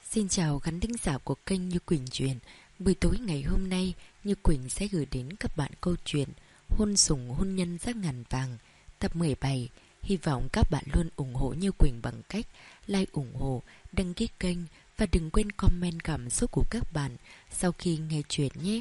Xin chào khán thính giả của kênh Như Quỳnh Truyện. Buổi tối ngày hôm nay, Như Quỳnh sẽ gửi đến các bạn câu chuyện Hôn sủng hôn nhân giác ngàn vàng, tập 17. Hy vọng các bạn luôn ủng hộ Như Quỳnh bằng cách like ủng hộ, đăng ký kênh và đừng quên comment cảm xúc của các bạn sau khi nghe chuyện nhé.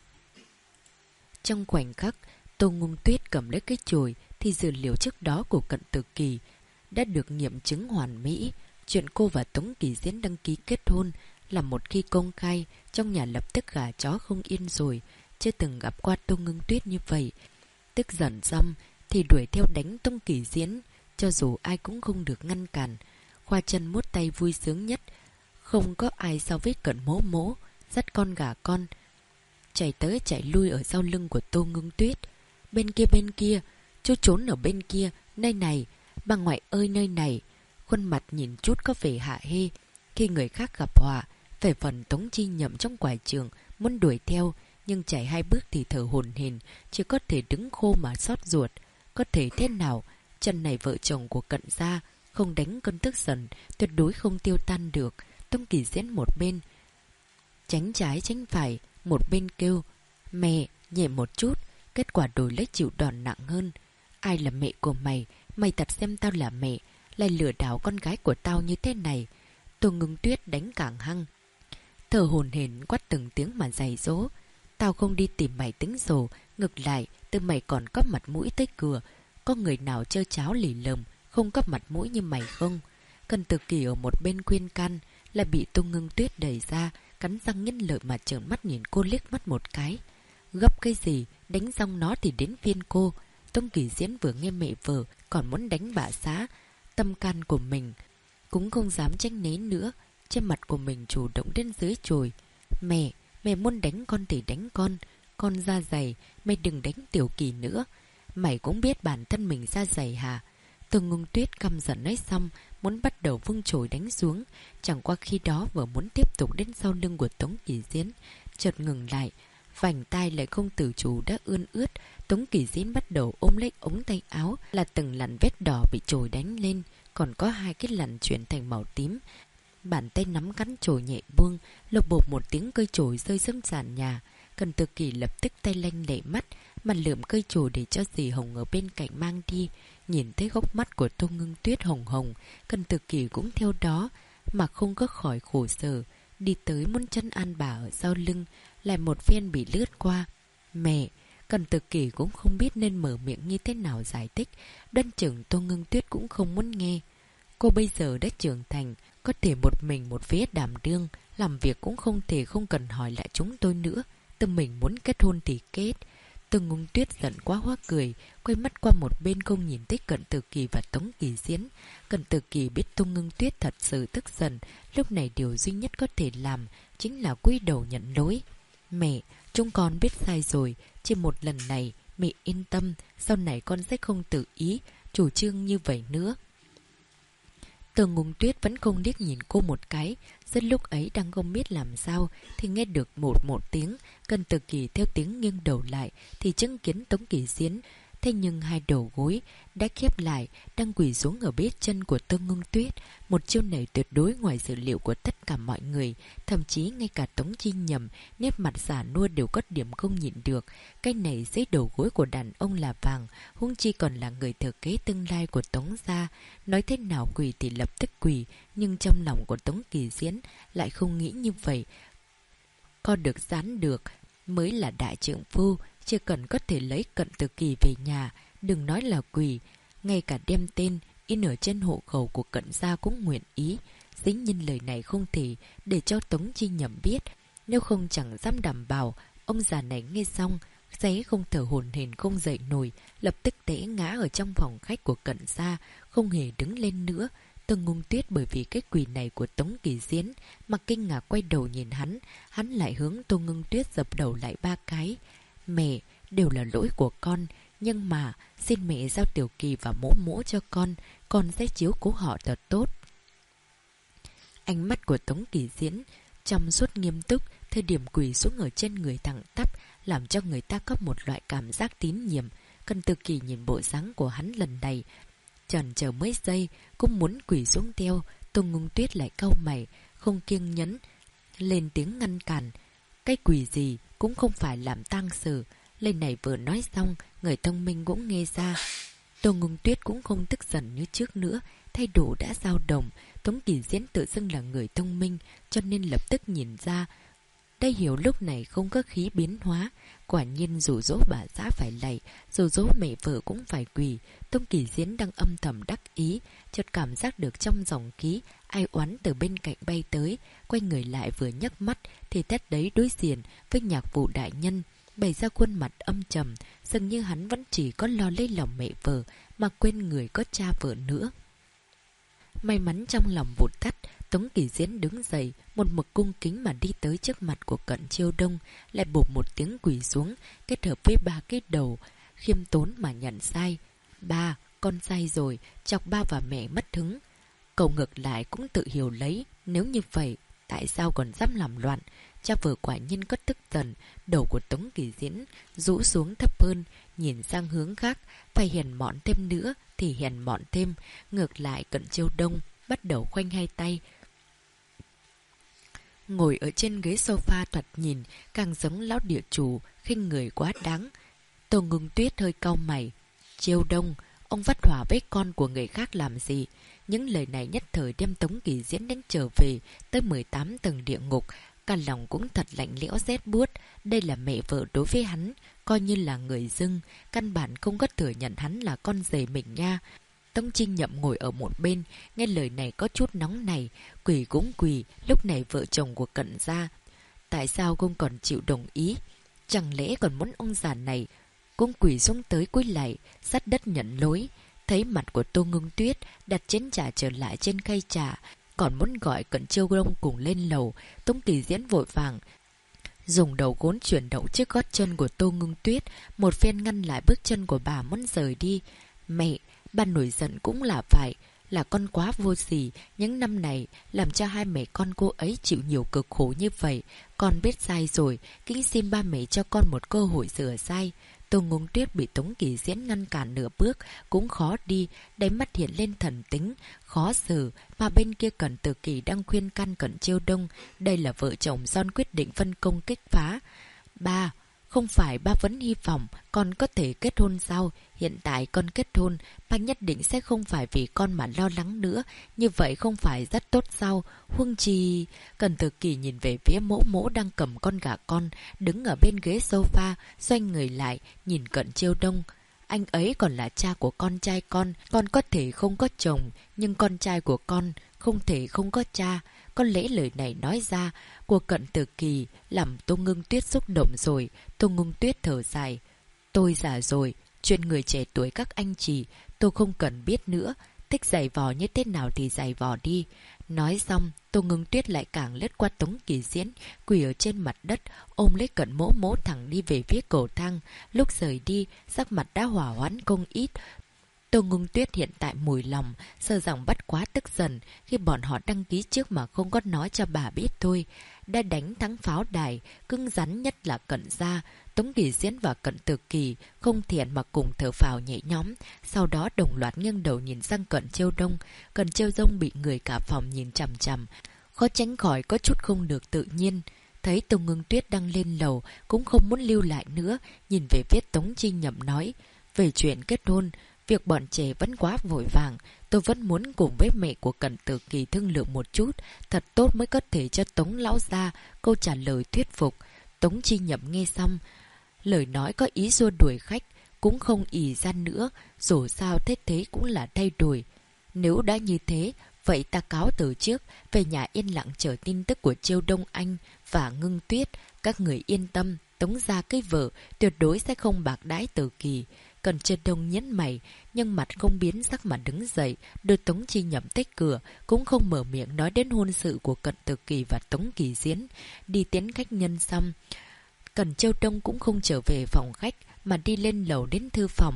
Trong khoảnh khắc, Tô Ngưng Tuyết cầm lấy cái chổi thì dữ liệu trước đó của Cận Tử Kỳ đã được nghiệm chứng hoàn mỹ. Chuyện cô và Tống Kỳ Diễn đăng ký kết hôn là một khi công khai, trong nhà lập tức gà chó không yên rồi. Chưa từng gặp qua Tô Ngưng Tuyết như vậy. Tức giận xong thì đuổi theo đánh Tống Kỳ Diễn, cho dù ai cũng không được ngăn cản. Khoa chân mốt tay vui sướng nhất, không có ai so với Cận Mỗ Mỗ, dắt con gà con chạy tới chạy lui ở sau lưng của Tô Ngưng Tuyết. Bên kia, chú trốn ở bên kia, nơi này, bà ngoại ơi nơi này. Khuôn mặt nhìn chút có vẻ hạ hê. Khi người khác gặp họa, về phần Tống Chi Nhậm trong quải trường muốn đuổi theo, nhưng chạy 2 bước thì thở hổn hển, chỉ có thể đứng khô mà xót ruột. Có thể thế nào, chân này vợ chồng của Cận gia không đánh cơn tức giận tuyệt đối không tiêu tan được. Tống Kỳ Diễn một bên tránh trái tránh phải, một bên kêu mẹ, nhẹ một chút, kết quả đổi lấy chịu đòn nặng hơn. Ai là mẹ của mày? Mày thật xem tao là mẹ, lại lừa đảo con gái của tao như thế này. Tô Ngưng Tuyết đánh càng hăng, thở hổn hển quát từng tiếng mà giày dỗ. Tao không đi tìm mày tính sổ, ngược lại từ mày còn có mặt mũi tới cửa. Có người nào chơi cháo lì lầm không có mặt mũi như mày không? Cận Tử Kỳ ở một bên khuyên can, là bị Tô Ngưng Tuyết đẩy ra, cắn răng nghiến lợi mà trợn mắt nhìn cô liếc mắt một cái. Gấp cái gì, đánh xong nó thì đến phiên cô. Tống Kỳ Diễn vừa nghe mẹ vợ còn muốn đánh bà xã, tâm can của mình cũng không dám tránh né nữa, trên mặt của mình chủ động đến dưới chồi. Mẹ muốn đánh con thì đánh con da dày, mày đừng đánh Tiểu Kỳ nữa. Mày cũng biết bản thân mình da dày hả? Tô Ngưng Tuyết căm giận nói xong, muốn bắt đầu vung chổi đánh xuống. Chẳng qua khi đó vừa muốn tiếp tục đến sau lưng của Tống Kỳ Diễn, chợt ngừng lại, vành tai lại không tự chủ đã ươn ướt. Tống Kỳ Diễn bắt đầu ôm lấy ống tay áo, là từng lằn vết đỏ bị chổi đánh lên, còn có 2 cái lằn chuyển thành màu tím. Bàn tay nắm cắn chổi nhẹ buông, lộc bộp một tiếng cây chổi rơi xuống sàn nhà. Cận Tử Kỳ lập tức tay lanh lệ mắt, mà lượm cây chổi để cho dì Hồng ở bên cạnh mang đi. Nhìn thấy góc mắt của Tô Ngưng Tuyết hồng hồng, Cận Tử Kỳ cũng theo đó mà không có khỏi khổ sở, đi tới muốn trấn an bà ở sau lưng, lại một phen bị lướt qua. Mẹ, Cận Tử Kỳ cũng không biết nên mở miệng như thế nào giải thích, đơn chừng Tô Ngưng Tuyết cũng không muốn nghe. Cô bây giờ đã trưởng thành, có thể một mình một phía đảm đương, làm việc cũng không thể không cần hỏi lại chúng tôi nữa. Tâm mình muốn kết hôn thì kết. Tô Ngưng Tuyết giận quá hóa cười, quay mắt qua một bên không nhìn thấy Cận Tử Kỳ và Tống Kỳ Diễn. Cận Tử Kỳ biết Tô Ngưng Tuyết thật sự tức giận, lúc này điều duy nhất có thể làm chính là cúi đầu nhận lỗi. Mẹ, chúng con biết sai rồi, chỉ một lần này, mẹ yên tâm, sau này con sẽ không tự ý chủ trương như vậy nữa. Tô Ngưng Tuyết vẫn không liếc nhìn cô một cái. Rất lúc ấy đang không biết làm sao thì nghe được một tiếng. Cận Tử Kỳ theo tiếng nghiêng đầu lại thì chứng kiến Tống Kỳ Diễn. Thế nhưng 2 đầu gối đã khép lại, đang quỳ xuống ở bếp chân của Tô Ngưng Tuyết. Một chiêu này tuyệt đối ngoài dự liệu của tất cả mọi người, thậm chí ngay cả Tống Chi Nhậm, nét mặt già nua đều có điểm không nhịn được. Cái này dưới đầu gối của đàn ông là vàng, huống chi còn là người thừa kế tương lai của Tống gia. Nói thế nào quỳ thì lập tức quỳ, nhưng trong lòng của Tống Kỳ Diễn lại không nghĩ như vậy. Co được dán được mới là đại trượng phu. Chỉ cần có thể lấy Cận Tử Kỳ về nhà, đừng nói là quỳ, ngay cả đem tên in ở trên hộ khẩu của Cận gia cũng nguyện ý. Dĩ nhiên lời này không thể để cho Tống Chi Nhậm biết, nếu không chẳng dám đảm bảo. Ông già này nghe xong, giấy không thở hổn hển không dậy nổi, lập tức té ngã ở trong phòng khách của Cận gia, không hề đứng lên nữa. Tô Ngưng Tuyết bởi vì cái quỳ này của Tống Kỳ Diễn mà kinh ngạc quay đầu nhìn hắn lại hướng Tô Ngưng Tuyết dập đầu lại 3 cái. Mẹ, đều là lỗi của con, nhưng mà xin mẹ giao Tiểu Kỳ và Mỗ Mỗ cho con sẽ chiếu cố họ thật tốt. Ánh mắt của Tống Kỳ Diễn trong suốt nghiêm túc, thời điểm quỳ xuống ở trên người thẳng tắp, làm cho người ta có một loại cảm giác tín nhiệm. Cận Tử Kỳ nhìn bộ dáng của hắn lần này, chần chờ mấy giây cũng muốn quỳ xuống theo. Tô Ngưng Tuyết lại cau mày, không kiêng nhẫn, lên tiếng ngăn cản. Cái quỷ gì cũng không phải làm tang sự. Lời này vừa nói xong, người thông minh cũng nghe ra. Tô Ngưng Tuyết cũng không tức giận như trước nữa, thái độ đã dao động. Tống Kỳ Diễn tự xưng là người thông minh, cho nên lập tức nhìn ra. Đây hiểu lúc này không có khí biến hóa. Quả nhiên dù dỗ bà xã phải lạy, dù dỗ mẹ vợ cũng phải quỳ. Tống Kỳ Diễn đang âm thầm đắc ý, chợt cảm giác được trong dòng khí ai oán từ bên cạnh bay tới. Quay người lại vừa nhấc mắt thì Tết đấy đối diện với Nhạc Vụ đại nhân, bày ra khuôn mặt âm trầm, dường như hắn vẫn chỉ có lo lấy lòng mẹ vợ mà quên người có cha vợ nữa. May mắn trong lòng vụt tắt, Tống Kỳ Diễn đứng dậy, một mực cung kính mà đi tới trước mặt của Cận Chiêu Đông, lại bộp một tiếng quỳ xuống, kết hợp với ba cái đầu, khiêm tốn mà nhận sai. Ba, con sai rồi, chọc ba và mẹ mất hứng. Cậu ngược lại cũng tự hiểu lấy, nếu như vậy, tại sao còn dám làm loạn? Cha vợ quả nhiên có tức giận, đầu của Tống Kỳ Diễn rũ xuống thấp hơn, nhìn sang hướng khác, phải hèn mọn thêm nữa thì hèn mọn thêm. Ngược lại Cận Chiêu Đông bắt đầu khoanh hai tay, ngồi ở trên ghế sofa thoạt nhìn càng giống lão địa chủ, khinh người quá đáng. Tô Ngưng Tuyết hơi cau mày. Chiêu Đông, ông vắt hỏa với con của người khác làm gì? Những lời này nhất thời đem Tống Kỳ Diễn đánh trở về tới 18 tầng địa ngục. Cả lòng cũng thật lạnh lẽo rét buốt. Đây là mẹ vợ đối với hắn, coi như là người dưng, căn bản không có thừa nhận hắn là con rể mình nha. Tống Trinh Nhậm ngồi ở một bên, nghe lời này có chút nóng này, quỳ cũng quỳ, lúc này vợ chồng của Cận gia. Tại sao không còn chịu đồng ý? Chẳng lẽ còn muốn ông già này cũng quỳ xuống tới cúi lạy, sát đất nhận lỗi? Thấy mặt của Tô Ngưng Tuyết, đặt chén trà trở lại trên khay trà, còn muốn gọi Cận Chiêu Đông cùng lên lầu. Tống Kỳ Diễn vội vàng dùng đầu gối chuyển động trước gót chân của Tô Ngưng Tuyết, một phen ngăn lại bước chân của bà muốn rời đi. Mẹ, bà nổi giận cũng là phải, là con quá vô sỉ, những năm này làm cho hai mẹ con cô ấy chịu nhiều cực khổ như vậy. Con biết sai rồi, kính xin ba mẹ cho con một cơ hội sửa sai. Tô Ngưng Tuyết bị Tống Kỳ Diễn ngăn cản nửa bước, cũng khó đi, đáy mắt hiện lên thần tính, khó xử, mà bên kia Cẩn Tử Kỳ đang khuyên can Cận Chiêu Đông. Đây là vợ chồng Son quyết định phân công kích phá. Ba, không phải ba vẫn hy vọng con có thể kết hôn sao? Hiện tại con kết hôn, ba nhất định sẽ không phải vì con mà lo lắng nữa. Như vậy không phải rất tốt sao? Huống chi... Cẩn Tử Kỳ nhìn về phía mỗ mỗ đang cầm con gà con, đứng ở bên ghế sofa, xoay người lại, nhìn Cận Chiêu Đông. Anh ấy còn là cha của con trai con có thể không có chồng, nhưng con trai của con không thể không có cha. Có lẽ lời này nói ra của Cận Tử Kỳ làm Tô Ngưng Tuyết xúc động rồi. Tô Ngưng Tuyết thở dài. Tôi già rồi, chuyện người trẻ tuổi các anh chị tôi không cần biết nữa. Thích giày vò như thế nào thì giày vò đi. Nói xong, Tô Ngưng Tuyết lại càng lướt qua Tống Kỳ Diễn, quỳ ở trên mặt đất, ôm lấy Cận mỗ mỗ thẳng đi về phía cầu thang. Lúc rời đi, sắc mặt đã hỏa hoãn không ít. Tô Ngưng Tuyết hiện tại mùi lòng, sợ rằng bắt quá tức giận khi bọn họ đăng ký trước mà không có nói cho bà biết thôi. Đã đánh thắng pháo đài, cứng rắn nhất là Cận gia. Tống Kỳ Diễn và Cận Tử Kỳ không thiện mà cùng thở phào nhẹ nhõm, sau đó đồng loạt nghiêng đầu nhìn sang Cận Chiêu Đông. Cận Chiêu Đông bị người cả phòng nhìn chằm chằm, khó tránh khỏi có chút không được tự nhiên. Thấy Tô Ngưng Tuyết đang lên lầu, cũng không muốn lưu lại nữa, nhìn về phía Tống Trinh Nhậm nói, về chuyện kết hôn, việc bọn trẻ vẫn quá vội vàng, tôi vẫn muốn cùng với mẹ của Cận Tử Kỳ thương lượng một chút, thật tốt mới có thể cho Tống lão gia câu trả lời thuyết phục. Tống Chi Nhậm nghe xong, lời nói có ý xua đuổi khách, cũng không ì ra nữa, dù sao thế cũng là thay đổi. Nếu đã như thế, vậy ta cáo từ trước, về nhà yên lặng chờ tin tức của Chiêu Đông Anh và Ngưng Tuyết. Các người yên tâm, Tống gia cái vợ tuyệt đối sẽ không bạc đãi Tử Kỳ. Cận Chiêu Đông nhấn mày, nhưng mặt không biến sắc mà đứng dậy, đưa Tống Chi Nhậm tới cửa, cũng không mở miệng nói đến hôn sự của Cận Tử Kỳ và Tống Kỳ Diễn. Đi tiến khách nhân xong, Cận Chiêu Đông cũng không trở về phòng khách mà đi lên lầu đến thư phòng.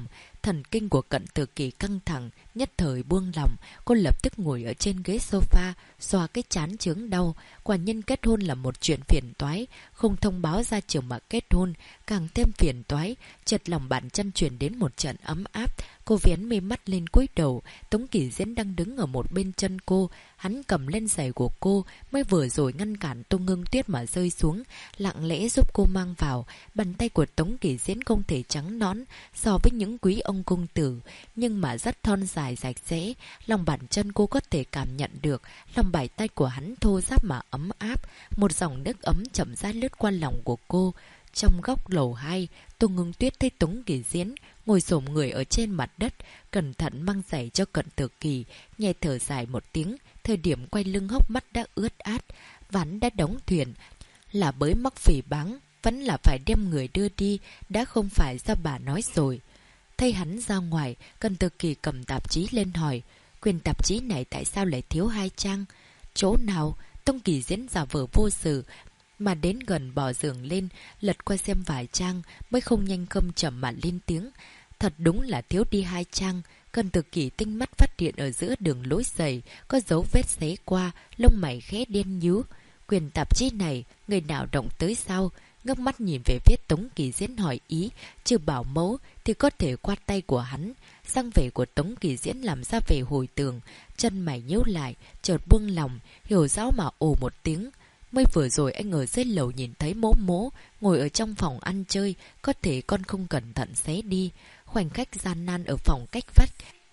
Thần kinh của Cận Tử Kỳ căng thẳng, nhất thời buông lỏng, cô lập tức ngồi ở trên ghế sofa, xoa cái trán chướng đau. Quả nhân kết hôn là một chuyện phiền toái, không thông báo ra trường mà kết hôn, càng thêm phiền toái. Chợt lòng bàn chân truyền đến một trận ấm áp, cô vén mi mắt lên cúi đầu. Tống Kỳ Diễn đang đứng ở một bên chân cô, hắn cầm lên giày của cô, mới vừa rồi ngăn cản Tô Ngưng Tuyết mà rơi xuống, lặng lẽ giúp cô mang vào. Bàn tay của Tống Kỳ Diễn không thể trắng nõn so với những quý ông công tử, nhưng mà rất thon dài sạch sẽ. Lòng bàn chân cô có thể cảm nhận được lòng bàn tay của hắn thô ráp mà ấm áp. Một dòng nước ấm chậm rãi lướt qua lòng của cô. Trong góc lầu 2, Tô Ngưng Tuyết thấy Tống Kỳ Diễn ngồi xổm người ở trên mặt đất, cẩn thận mang giày cho Cận Tử Kỳ, nhẹ thở dài một tiếng. Thời điểm quay lưng hốc mắt đã ướt át, ván đã đóng thuyền, là bới móc phỉ báng, vẫn là phải đem người đưa đi, đã không phải do bà nói rồi. Thấy hắn ra ngoài, Cận Tử Kỳ cầm tạp chí lên hỏi, quyển tạp chí này tại sao lại thiếu 2 trang? Chỗ nào? Tống Kỳ Diễn giả vờ vô sự, mà đến gần bỏ giường lên, lật qua xem vài trang, mới không nhanh không chậm mà lên tiếng. Thật đúng là thiếu đi 2 trang. Cận Tử Kỳ tinh mắt phát hiện ở giữa đường lối giày có dấu vết xé qua, lông mày khẽ đen nhú. Quyển tạp chí này, người nào động tới sao? Ngước mắt nhìn về phía Tống Kỳ Diễn hỏi ý, chưa bảo mẫu thì có thể qua tay của hắn. Sang vẻ của Tống Kỳ Diễn làm ra vẻ hồi tưởng, chân mày nhíu lại, chợt buông lòng, hiểu rõ mà ồ một tiếng. Mới vừa rồi anh ở dưới lầu nhìn thấy mỗ mỗ ngồi ở trong phòng ăn chơi, có thể con không cẩn thận xé đi. Khoảnh khắc gian nan ở phòng cách vách,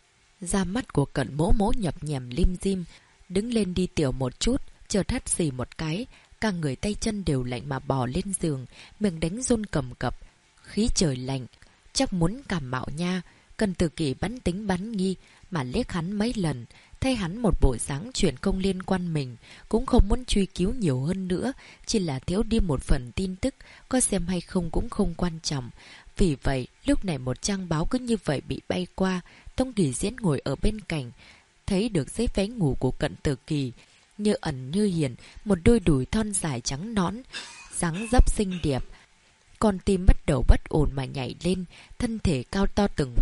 da mắt của Cận mỗ mỗ nhập nhèm lim dim, đứng lên đi tiểu một chút, chợt hắt xì một cái, cả người tay chân đều lạnh mà bò lên giường, miệng đánh run cầm cập. Khí trời lạnh, chắc muốn cảm mạo nha. Cận Tử Kỳ bắn tính bắn nghi mà liếc hắn mấy lần, thấy hắn một bộ dáng chuyện không liên quan mình, cũng không muốn truy cứu nhiều hơn nữa, chỉ là thiếu đi một phần tin tức, có xem hay không cũng không quan trọng. Vì vậy, lúc này một trang báo cứ như vậy bị bay qua. Tống Kỳ Diễn ngồi ở bên cạnh, thấy được giấy váy ngủ của Cận Tử Kỳ, như ẩn như hiện, một đôi đùi thon dài trắng nõn, dáng dấp xinh đẹp. Con tim bắt đầu bất ổn mà nhảy lên, thân thể cao to từng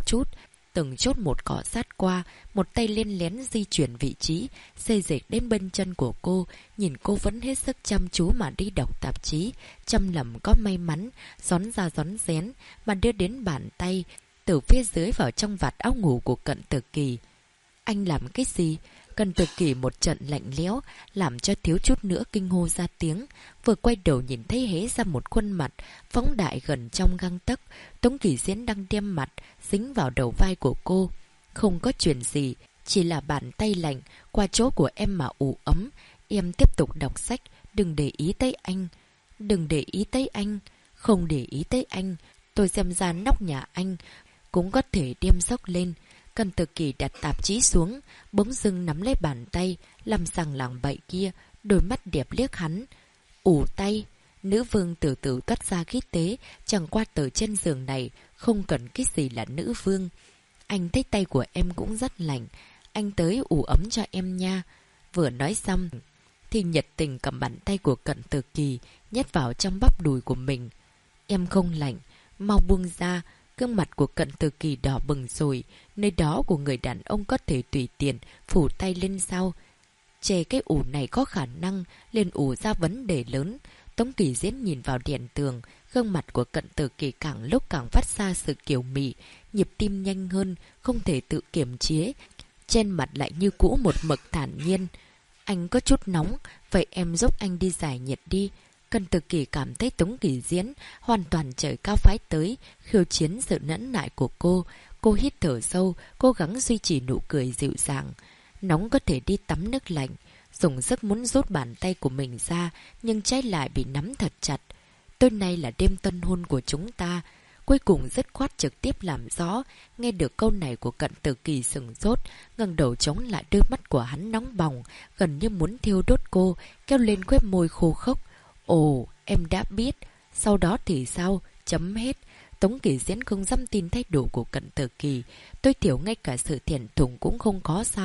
chốt một cọ sát qua, một tay lên lén di chuyển vị trí, xê dịch đến bên chân của cô, nhìn cô vẫn hết sức chăm chú mà đi đọc tạp chí, chăm lầm có may mắn, gión ra gión rén, mà đưa đến bàn tay, từ phía dưới vào trong vạt áo ngủ của Cận Tử Kỳ. Anh làm cái gì? Cận Tử Kỳ một trận lạnh lẽo, làm cho thiếu chút nữa kinh hô ra tiếng. Vừa quay đầu nhìn thấy hé ra một khuôn mặt phóng đại gần trong gang tấc. Tống Kỳ Diễn đang đem mặt dính vào đầu vai của cô. Không có chuyện gì, chỉ là bàn tay lạnh qua chỗ của em mà ủ ấm. Em tiếp tục đọc sách, đừng để ý tới anh. Đừng để ý tới anh. Không để ý tới anh. Tôi xem ra nóc nhà anh cũng có thể đem sốc lên. Cận Tử Kỳ đặt tạp chí xuống, bỗng dưng nắm lấy bàn tay, làm sằng lảng bậy kia, đôi mắt đẹp liếc hắn. Ủ tay, nữ vương từ từ toát ra khí tế, chẳng qua từ trên giường này, không cần cái gì là nữ vương. Anh thấy tay của em cũng rất lạnh, anh tới ủ ấm cho em nha. Vừa nói xong, thì nhiệt tình cầm bàn tay của Cận Tử Kỳ, nhét vào trong bắp đùi của mình. Em không lạnh, mau buông ra. Gương mặt của Cận Tử Kỳ đỏ bừng rồi, nơi đó của người đàn ông có thể tùy tiện phủ tay lên sao? Chê cái ủ này có khả năng lên ủ ra vấn đề lớn. Tống Kỳ Diễn nhìn vào đèn tường, gương mặt của Cận Tử Kỳ càng lúc càng phát ra sự kiều mị, nhịp tim nhanh hơn, không thể tự kiềm chế. Trên mặt lại như cũ một mực thản nhiên. Anh có chút nóng, vậy em giúp anh đi giải nhiệt đi. Cận Tử Kỳ cảm thấy Tống Kỳ Diễn hoàn toàn trời cao phái tới, khiêu chiến sự nhẫn nại của cô. Cô hít thở sâu, cố gắng duy trì nụ cười dịu dàng. Nóng có thể đi tắm nước lạnh, dùng sức muốn rút bàn tay của mình ra, nhưng trái lại bị nắm thật chặt. Tối nay là đêm tân hôn của chúng ta. Cuối cùng dứt khoát trực tiếp làm rõ. Nghe được câu này của Cận Tử Kỳ sừng sốt, ngẩng đầu chống lại, đôi mắt của hắn nóng bỏng, gần như muốn thiêu đốt cô, kêu lên khóe môi khô khốc. Ồ, em đã biết. Sau đó thì sao? Chấm hết. Tống Kỳ Diễn không dám tin thái độ của Cận Tử Kỳ. Tối thiểu ngay cả sự thiện thùng cũng không có sao?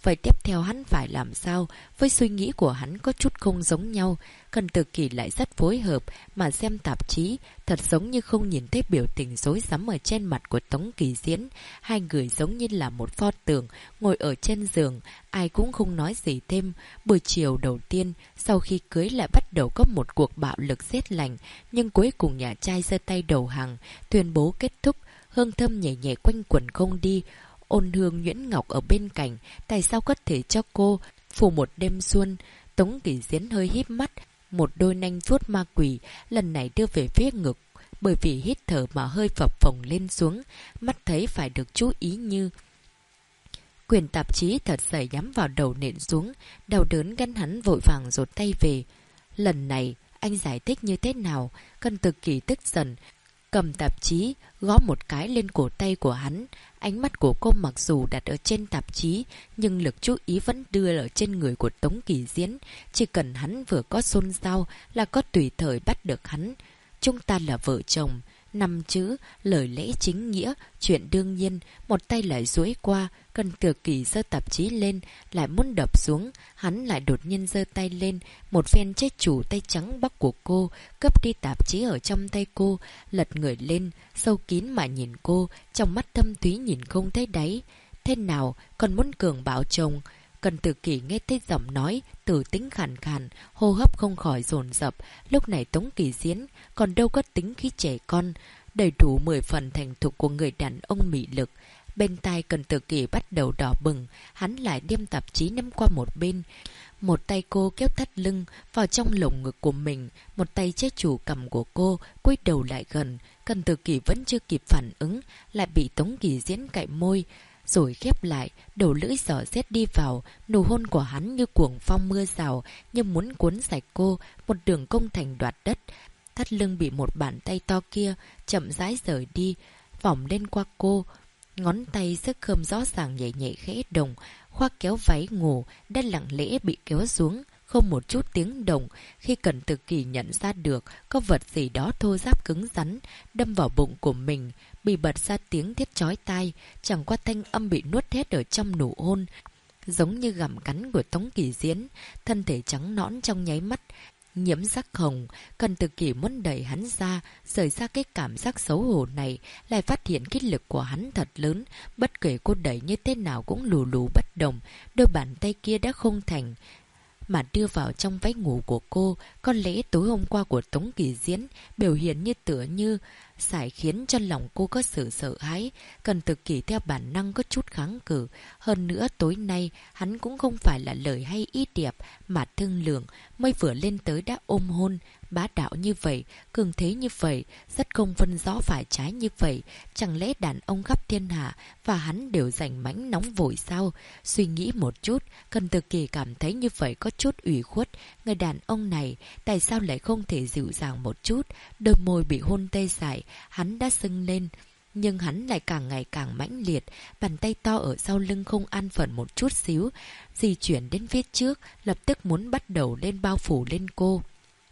Vậy tiếp theo hắn phải làm sao? Với suy nghĩ của hắn có chút không giống nhau. Cần Tử Kỳ lại rất phối hợp, mà xem tạp chí, thật giống như không nhìn thấy biểu tình rối rắm ở trên mặt của Tống Kỳ Diễn. Hai người giống như là một pho tượng, ngồi ở trên giường, ai cũng không nói gì thêm. Buổi chiều đầu tiên, sau khi cưới lại bắt đầu có một cuộc bạo lực rét lạnh, nhưng cuối cùng nhà trai giơ tay đầu hàng, tuyên bố kết thúc. Hương thơm nhẹ nhẹ quanh quẩn không đi. Ôn hương nhuyễn ngọc ở bên cạnh, tại sao có thể cho cô phủ một đêm xuân? Tống Kỳ Diễn hơi híp mắt, một đôi nanh vuốt ma quỷ lần này đưa về phía ngực, bởi vì hít thở mà hơi phập phồng lên xuống, mắt thấy phải được chú ý như. Quyển tạp chí thật dày nhắm vào đầu nện xuống, đau đớn ngăn hắn vội vàng rụt tay về. Lần này, anh giải thích như thế nào? Cần Tử Kỳ tức giận, cầm tạp chí, gõ một cái lên cổ tay của hắn. Ánh mắt của cô mặc dù đặt ở trên tạp chí, nhưng lực chú ý vẫn đưa ở trên người của Tống Kỳ Diễn. Chỉ cần hắn vừa có xôn xao là có tùy thời bắt được hắn. Chúng ta là vợ chồng. 5 chữ, lời lẽ chính nghĩa, chuyện đương nhiên. Một tay lại duỗi qua, Cần Tử Kỳ giơ tạp chí lên, lại muốn đập xuống. Hắn lại đột nhiên giơ tay lên, một phen chết chủ tay trắng bóc của cô, cướp đi tạp chí ở trong tay cô, lật người lên, sâu kín mà nhìn cô, trong mắt thâm thúy nhìn không thấy đáy. Thế nào, còn muốn cường bạo chồng? Cần Tử Kỳ nghe thấy giọng nói, từ tính khàn khàn, hô hấp không khỏi dồn dập. Lúc này Tống Kỳ Diễn còn đâu có tính khí trẻ con, đầy đủ 10 phần thành thục của người đàn ông mị lực. Bên tai Cần Tử Kỳ bắt đầu đỏ bừng, hắn lại đem tạp chí ném qua một bên. Một tay cô kéo thắt lưng vào trong lồng ngực của mình, một tay chế chủ cằm của cô, cúi đầu lại gần. Cần Tử Kỳ vẫn chưa kịp phản ứng, lại bị Tống Kỳ Diễn cạy môi, rồi khép lại, đầu lưỡi giỏ rét đi vào. Nụ hôn của hắn như cuồng phong mưa rào, như muốn cuốn sạch cô, một đường công thành đoạt đất. Thắt lưng bị một bàn tay to kia chậm rãi rời đi, vòng lên qua cô. Ngón tay sức khớm rõ ràng nhẹ nhẹ khẽ đồng, khoác kéo váy ngủ đã lặng lẽ bị kéo xuống, không một chút tiếng động. Khi Cần Tử Kỳ nhận ra được có vật gì đó thô ráp cứng rắn đâm vào bụng của mình, bị bật ra tiếng thét chói tai, chẳng qua thanh âm bị nuốt hết ở trong nụ hôn, giống như gặm cắn của Tống Kỳ Diễn. Thân thể trắng nõn trong nháy mắt nhiễm sắc hồng. Cần Tử Kỳ muốn đẩy hắn ra, rời ra cái cảm giác xấu hổ này, lại phát hiện cái lực của hắn thật lớn. Bất kể cô đẩy như thế nào cũng lù lù bất động, đôi bàn tay kia đã không thành mà đưa vào trong váy ngủ của cô. Có lẽ tối hôm qua của Tống Kỳ Diễn biểu hiện như tựa như sải khiến cho lòng cô có sự sợ hãi. Cần Tử Kỳ theo bản năng có chút kháng cự. Hơn nữa tối nay hắn cũng không phải là lời hay ý đẹp mà thương lượng, mới vừa lên tới đã ôm hôn. Bá đạo như vậy, cường thế như vậy, rất không phân rõ phải trái như vậy. Chẳng lẽ đàn ông khắp thiên hạ và hắn đều giành mãnh nóng vội sao? Suy nghĩ một chút, Cần Tử Kỳ cảm thấy như vậy có chút ủy khuất. Người đàn ông này tại sao lại không thể dịu dàng một chút? Đôi môi bị hôn tê dại, hắn đã sưng lên, nhưng hắn lại càng ngày càng mãnh liệt. Bàn tay to ở sau lưng không an phận một chút xíu, di chuyển đến phía trước, lập tức muốn bắt đầu lên bao phủ lên cô.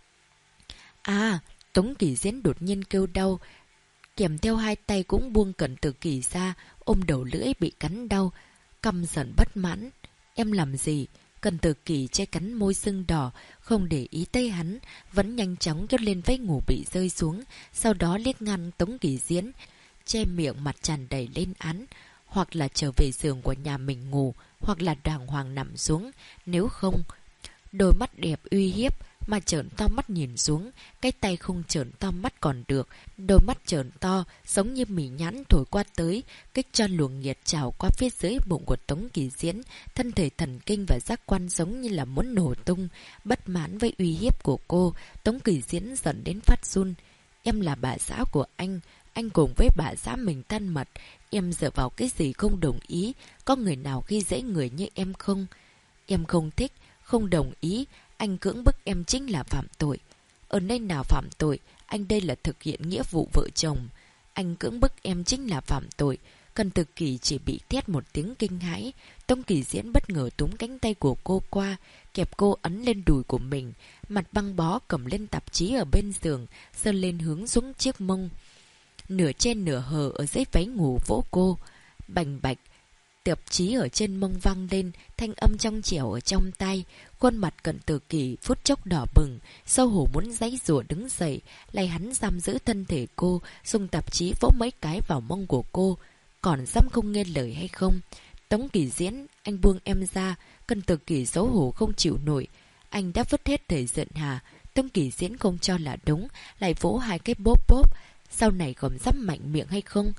Tống Kỳ Diễn đột nhiên kêu đau, kèm theo hai tay cũng buông Cần Tử Kỳ ra, ôm đầu lưỡi bị cắn đau, căm giận bất mãn. Em làm gì? Cần Tử Kỳ che cắn môi sưng đỏ, không để ý tới hắn, vẫn nhanh chóng kéo lên váy ngủ bị rơi xuống, sau đó liếc ngăn Tống Kỳ Diễn, che miệng mặt tràn đầy lên án. Hoặc là trở về giường của nhà mình ngủ, hoặc là đàng hoàng nằm xuống, nếu không. Đôi mắt đẹp uy hiếp mà trợn to mắt nhìn xuống, cái tay không trợn to mắt còn được, đôi mắt trợn to giống như mỉ nhãn thổi qua tới, kích cho luồng nhiệt trào qua phía dưới bụng của Tống Kỳ Diễn. Thân thể thần kinh và giác quan giống như là muốn nổ tung. Bất mãn với uy hiếp của cô, Tống Kỳ Diễn giận đến phát run. Em là bà xã của anh cùng với bà xã mình thân mật, em dựa vào cái gì không đồng ý? Có người nào khi dễ người như em không? Em không thích, không đồng ý. Anh cưỡng bức em chính là phạm tội. Ở nơi nào phạm tội? Anh đây là thực hiện nghĩa vụ vợ chồng. Anh cưỡng bức em chính là phạm tội. Cần Tử Kỳ chỉ bị thét một tiếng kinh hãi. Tống Kỳ Diễn bất ngờ túm cánh tay của cô qua, kẹp cô ấn lên đùi của mình, mặt băng bó cầm lên tạp chí ở bên giường, giơ lên hướng xuống chiếc mông, nửa trên nửa hờ ở dưới váy ngủ vỗ cô. Bành bạch, Tạp chí ở trên mông vang lên, thanh âm trong trẻo ở trong tai. Khuôn mặt Cận Tử Kỳ phút chốc đỏ bừng, xấu hổ muốn giãy giụa đứng dậy, lay hắn giam giữ thân thể cô, dùng tạp chí vỗ mấy cái vào mông của cô. Còn dám không nghe lời hay không? Tống Kỳ Diễn, anh buông em ra. Cận Tử Kỳ xấu hổ không chịu nổi. Anh đã vứt hết thời giận hà. Tống Kỳ Diễn không cho là đúng, lại vỗ hai cái bóp bóp. Sau này còn dám mạnh miệng hay không?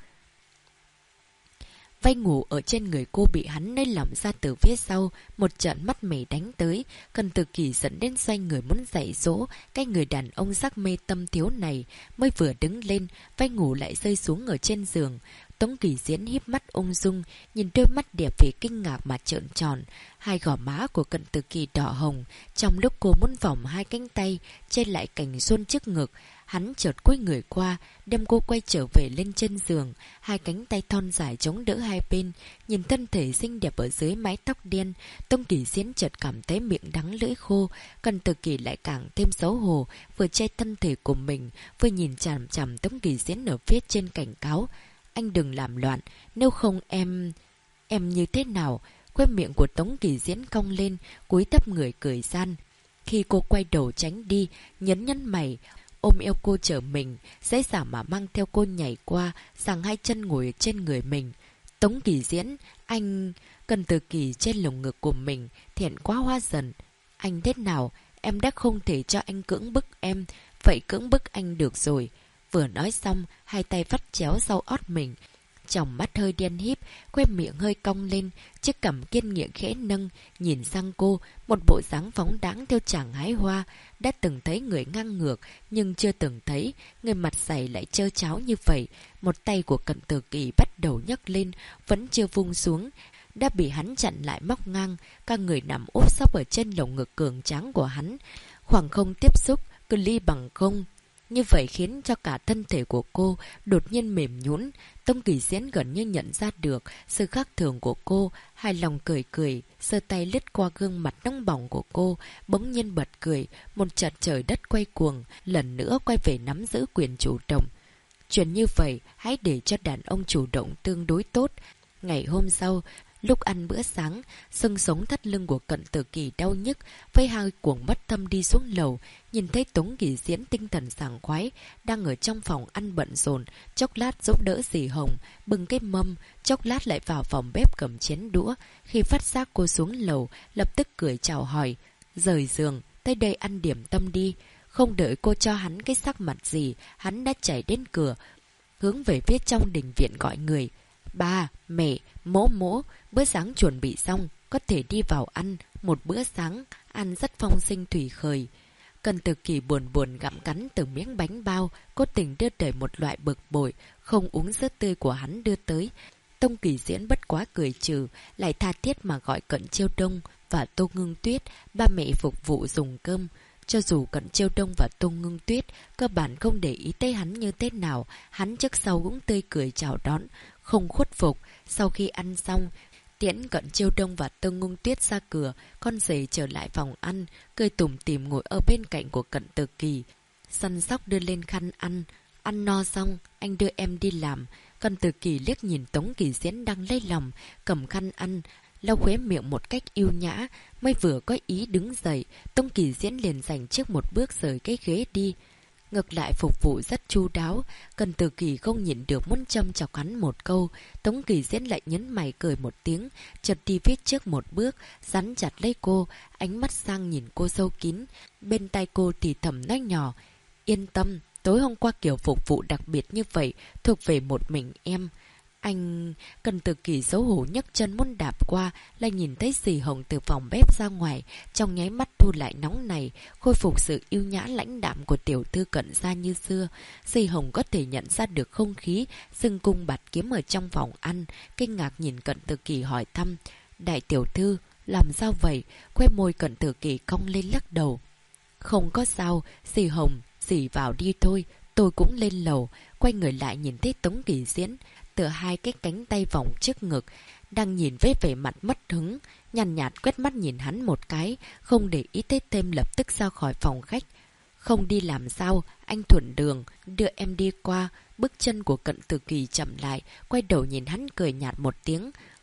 Vai ngủ ở trên người cô bị hắn nới lỏng ra từ phía sau, một trận mắt mẻ đánh tới. Cận Tử Kỳ dẫn đến xoay người muốn dạy dỗ cái người đàn ông sắc mê tâm thiếu này. Mới vừa đứng lên, vai ngủ lại rơi xuống ở trên giường. Tống Kỳ Diễn híp mắt ung dung, nhìn đôi mắt đẹp vì kinh ngạc mà trợn tròn. Hai gò má của Cận Tử Kỳ đỏ hồng, trong lúc cô muốn vòng hai cánh tay che lại cành xuân trước ngực. Hắn chợt cúi người qua, đem cô quay trở về lên trên giường, hai cánh tay thon dài chống đỡ hai bên, nhìn thân thể xinh đẹp ở dưới mái tóc đen. Tống Kỳ Diễn chợt cảm thấy miệng đắng lưỡi khô, Cận Tử Kỳ lại càng thêm xấu hổ, vừa che thân thể của mình, vừa nhìn chằm chằm Tống Kỳ Diễn ở phía trên cảnh cáo. Anh đừng làm loạn, nếu không em như thế nào? Khóe miệng của Tống Kỳ Diễn cong lên, cúi thấp người cười gian. Khi cô quay đầu tránh đi, nhấn mày, ôm eo cô chở mình, dễ dàng mà mang theo cô nhảy qua, giằng hai chân ngồi trên người mình. Tống Kỳ Diễn, anh... Cận Tử Kỳ trên lồng ngực của mình, thẹn quá hóa giận. Anh thế nào? Em đã không thể cho anh cưỡng bức em, vậy cưỡng bức anh được rồi. Vừa nói xong, hai tay vắt chéo sau ót mình. Tròng mắt hơi đen híp, khoe miệng hơi cong lên, chiếc cằm kiên nghị khẽ nâng, nhìn sang cô, một bộ dáng phóng đãng theo chàng hái hoa. Đã từng thấy người ngang ngược, nhưng chưa từng thấy người mặt dày lại trơ tráo như vậy. Một tay của Cận Tử Kỳ bắt đầu nhấc lên, vẫn chưa vung xuống, đã bị hắn chặn lại móc ngang. Các người nằm úp sấp ở trên lồng ngực cường tráng của hắn, khoảng không tiếp xúc, cứ ly bằng không. Như vậy khiến cho cả thân thể của cô đột nhiên mềm nhũn. Tống Kỳ Diễn gần như nhận ra được sự khác thường của cô, hài lòng cười cười, giơ tay lướt qua gương mặt nóng bỏng của cô, bỗng nhiên bật cười, một trận trời đất quay cuồng, lần nữa quay về nắm giữ quyền chủ động. Chuyện như vậy, hãy để cho đàn ông chủ động tương đối tốt. Ngày hôm sau, lúc ăn bữa sáng, xương sống thắt lưng của Cận Tử Kỳ đau nhức, với hai cuồng mất tâm đi xuống lầu, nhìn thấy Tống Kỳ Diễn tinh thần sảng khoái, đang ở trong phòng ăn bận rộn, chốc lát giúp đỡ dì Hồng bưng cái mâm, chốc lát lại vào phòng bếp cầm chén đũa. Khi phát giác cô xuống lầu, lập tức cười chào hỏi, rời giường, tới đây ăn điểm tâm đi. Không đợi cô cho hắn cái sắc mặt gì, hắn đã chạy đến cửa, hướng về phía trong đình viện gọi người. Ba, mẹ, mỗ, bữa sáng chuẩn bị xong, có thể đi vào ăn. Một bữa sáng, ăn rất phong sinh thủy khởi. Cận Tử Kỳ buồn buồn gặm cắn từng miếng bánh bao, cố tình đưa đẩy một loại bực bội, không uống sữa tươi của hắn đưa tới. Tống Kỳ Diễn bất quá cười trừ, lại tha thiết mà gọi Cận Chiêu Đông và Tô Ngưng Tuyết, ba mẹ phục vụ dùng cơm. Cho dù Cận Chiêu Đông và Tô Ngưng Tuyết cơ bản không để ý tới hắn như thế nào, hắn trước sau cũng tươi cười chào đón, không khuất phục. Sau khi ăn xong, tiễn Cận Chiêu Đông và Tô Ngưng Tuyết ra cửa, con rể trở lại phòng ăn, cười tủm tỉm ngồi ở bên cạnh của Cận Tử Kỳ, săn sóc đưa lên khăn ăn. Ăn no xong, anh đưa em đi làm. Cận Tử Kỳ liếc nhìn Tống Kỳ Diễn đang lấy lòng, cầm khăn ăn, lau khóe miệng một cách yêu nhã, mới vừa có ý đứng dậy, Tống Kỳ Diễn liền giành trước một bước rời cái ghế đi. Ngược lại phục vụ rất chu đáo, Cận Tử Kỳ không nhịn được muốn châm chọc hắn một câu. Tống Kỳ Diễn lại nhấn mày cười một tiếng, chợt đi phía trước một bước, rắn chặt lấy cô, ánh mắt sang nhìn cô sâu kín. Bên tai cô thì thầm nói nhỏ, yên tâm, tối hôm qua kiểu phục vụ đặc biệt như vậy thuộc về một mình em. Anh... Cận Tử Kỳ xấu hổ nhấc chân muốn đạp qua, lại nhìn thấy dì Hồng từ phòng bếp ra ngoài, trong nháy mắt thu lại nóng này, khôi phục sự yêu nhã lãnh đạm của tiểu thư Cận gia như xưa. Dì Hồng có thể nhận ra được không khí dưng cung bạt kiếm ở trong phòng ăn, kinh ngạc nhìn Cận Tử Kỳ hỏi thăm, đại tiểu thư, làm sao vậy? Khóe môi Cận Tử Kỳ cong lên lắc đầu. Không có sao, dì Hồng, dì vào đi thôi, tôi cũng lên lầu. Quay người lại nhìn thấy Tống Kỳ Diễn, tựa hai cái cánh tay vòng trước ngực, đang nhìn với vẻ mặt mất hứng, nhàn nhạt quét mắt nhìn hắn một cái, không để ý tới thêm, lập tức ra khỏi phòng khách. Không đi làm sao, anh thuận đường, đưa em đi qua. Bước chân của Cận Tử Kỳ chậm lại, quay đầu nhìn hắn cười nhạt một tiếng.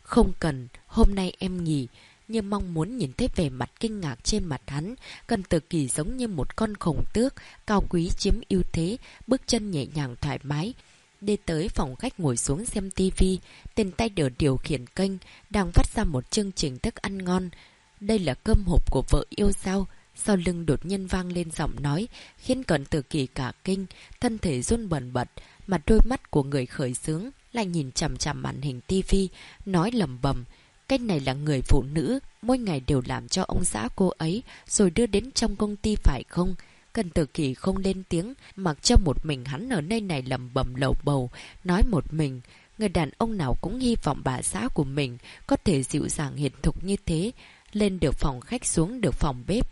Không cần, hôm nay em nghỉ. Như mong muốn nhìn thấy vẻ mặt kinh ngạc trên mặt hắn, Cần Tử Kỳ giống như một con khổng tước, cao quý chiếm ưu thế, bước chân nhẹ nhàng thoải mái. Đi tới phòng khách ngồi xuống xem tivi, tên tay đỡ điều khiển kênh, đang phát ra một chương trình thức ăn ngon. Đây là cơm hộp của vợ yêu sao? Sau lưng đột nhiên vang lên giọng nói, khiến Cận Tử Kỳ cả kinh, thân thể run bần bật, mà đôi mắt của người khởi xướng lại nhìn chằm chằm màn hình tivi, nói lẩm bẩm. Cái này là người phụ nữ, mỗi ngày đều làm cho ông xã cô ấy, rồi đưa đến trong công ty phải không? Cận Tử Kỳ không lên tiếng, mặc cho một mình hắn ở nơi này lẩm bẩm lầu bầu, nói một mình. Người đàn ông nào cũng hy vọng bà xã của mình có thể dịu dàng hiền thục như thế, lên được phòng khách xuống được phòng bếp.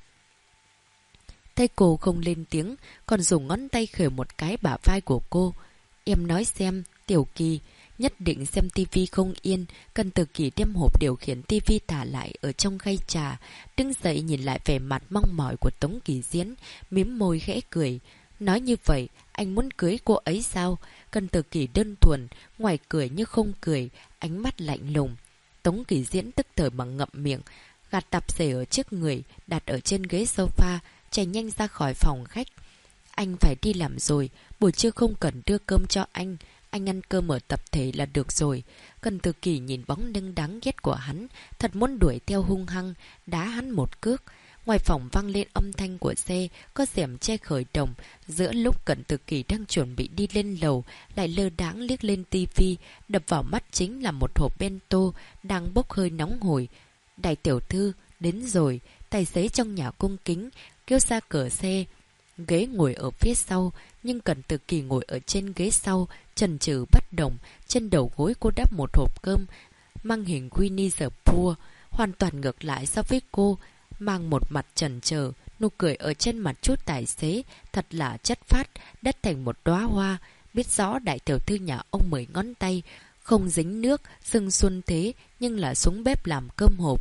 Thấy cô không lên tiếng, còn dùng ngón tay khều một cái bả vai của cô. Em nói xem, Tiểu Kỳ, nhất định xem tivi không yên. Cận Tử Kỳ đem hộp điều khiển tivi thả lại ở trong khay trà, đứng dậy nhìn lại vẻ mặt mong mỏi của Tống Kỳ Diễn, mím môi khẽ cười. Nói như vậy, anh muốn cưới cô ấy sao? Cận Tử Kỳ đơn thuần, ngoài cười như không cười, ánh mắt lạnh lùng. Tống Kỳ Diễn tức thời mà ngậm miệng, gạt tạp dề ở trước người, đặt ở trên ghế sofa, chạy nhanh ra khỏi phòng khách. Anh phải đi làm rồi, buổi trưa không cần đưa cơm cho anh ăn cơm ở tập thể là được rồi. Cận Tử Kỳ nhìn bóng lưng đáng ghét của hắn, thật muốn đuổi theo hung hăng, đá hắn một cước. Ngoài phòng vang lên âm thanh của xe, có rèm che khởi động. Giữa lúc Cận Tử Kỳ đang chuẩn bị đi lên lầu, lại lơ đãng liếc lên tivi, đập vào mắt chính là một hộp bento đang bốc hơi nóng hổi. Đại tiểu thư, đến rồi. Tài xế trong nhà cung kính kêu ra cửa xe. Ghế ngồi ở phía sau, nhưng Cận Tử Kỳ ngồi ở trên ghế sau, chần chừ bất động. Trên đầu gối cô đắp một hộp cơm mang hình Winnie the Pooh, hoàn toàn ngược lại so với cô, mang một mặt chần chờ. Nụ cười ở trên mặt chút tài xế thật là chất phát, đắt thành một đóa hoa. Biết rõ đại tiểu thư nhà ông 10 ngón tay, không dính nước, sưng xuân thế, nhưng là xuống bếp làm cơm hộp.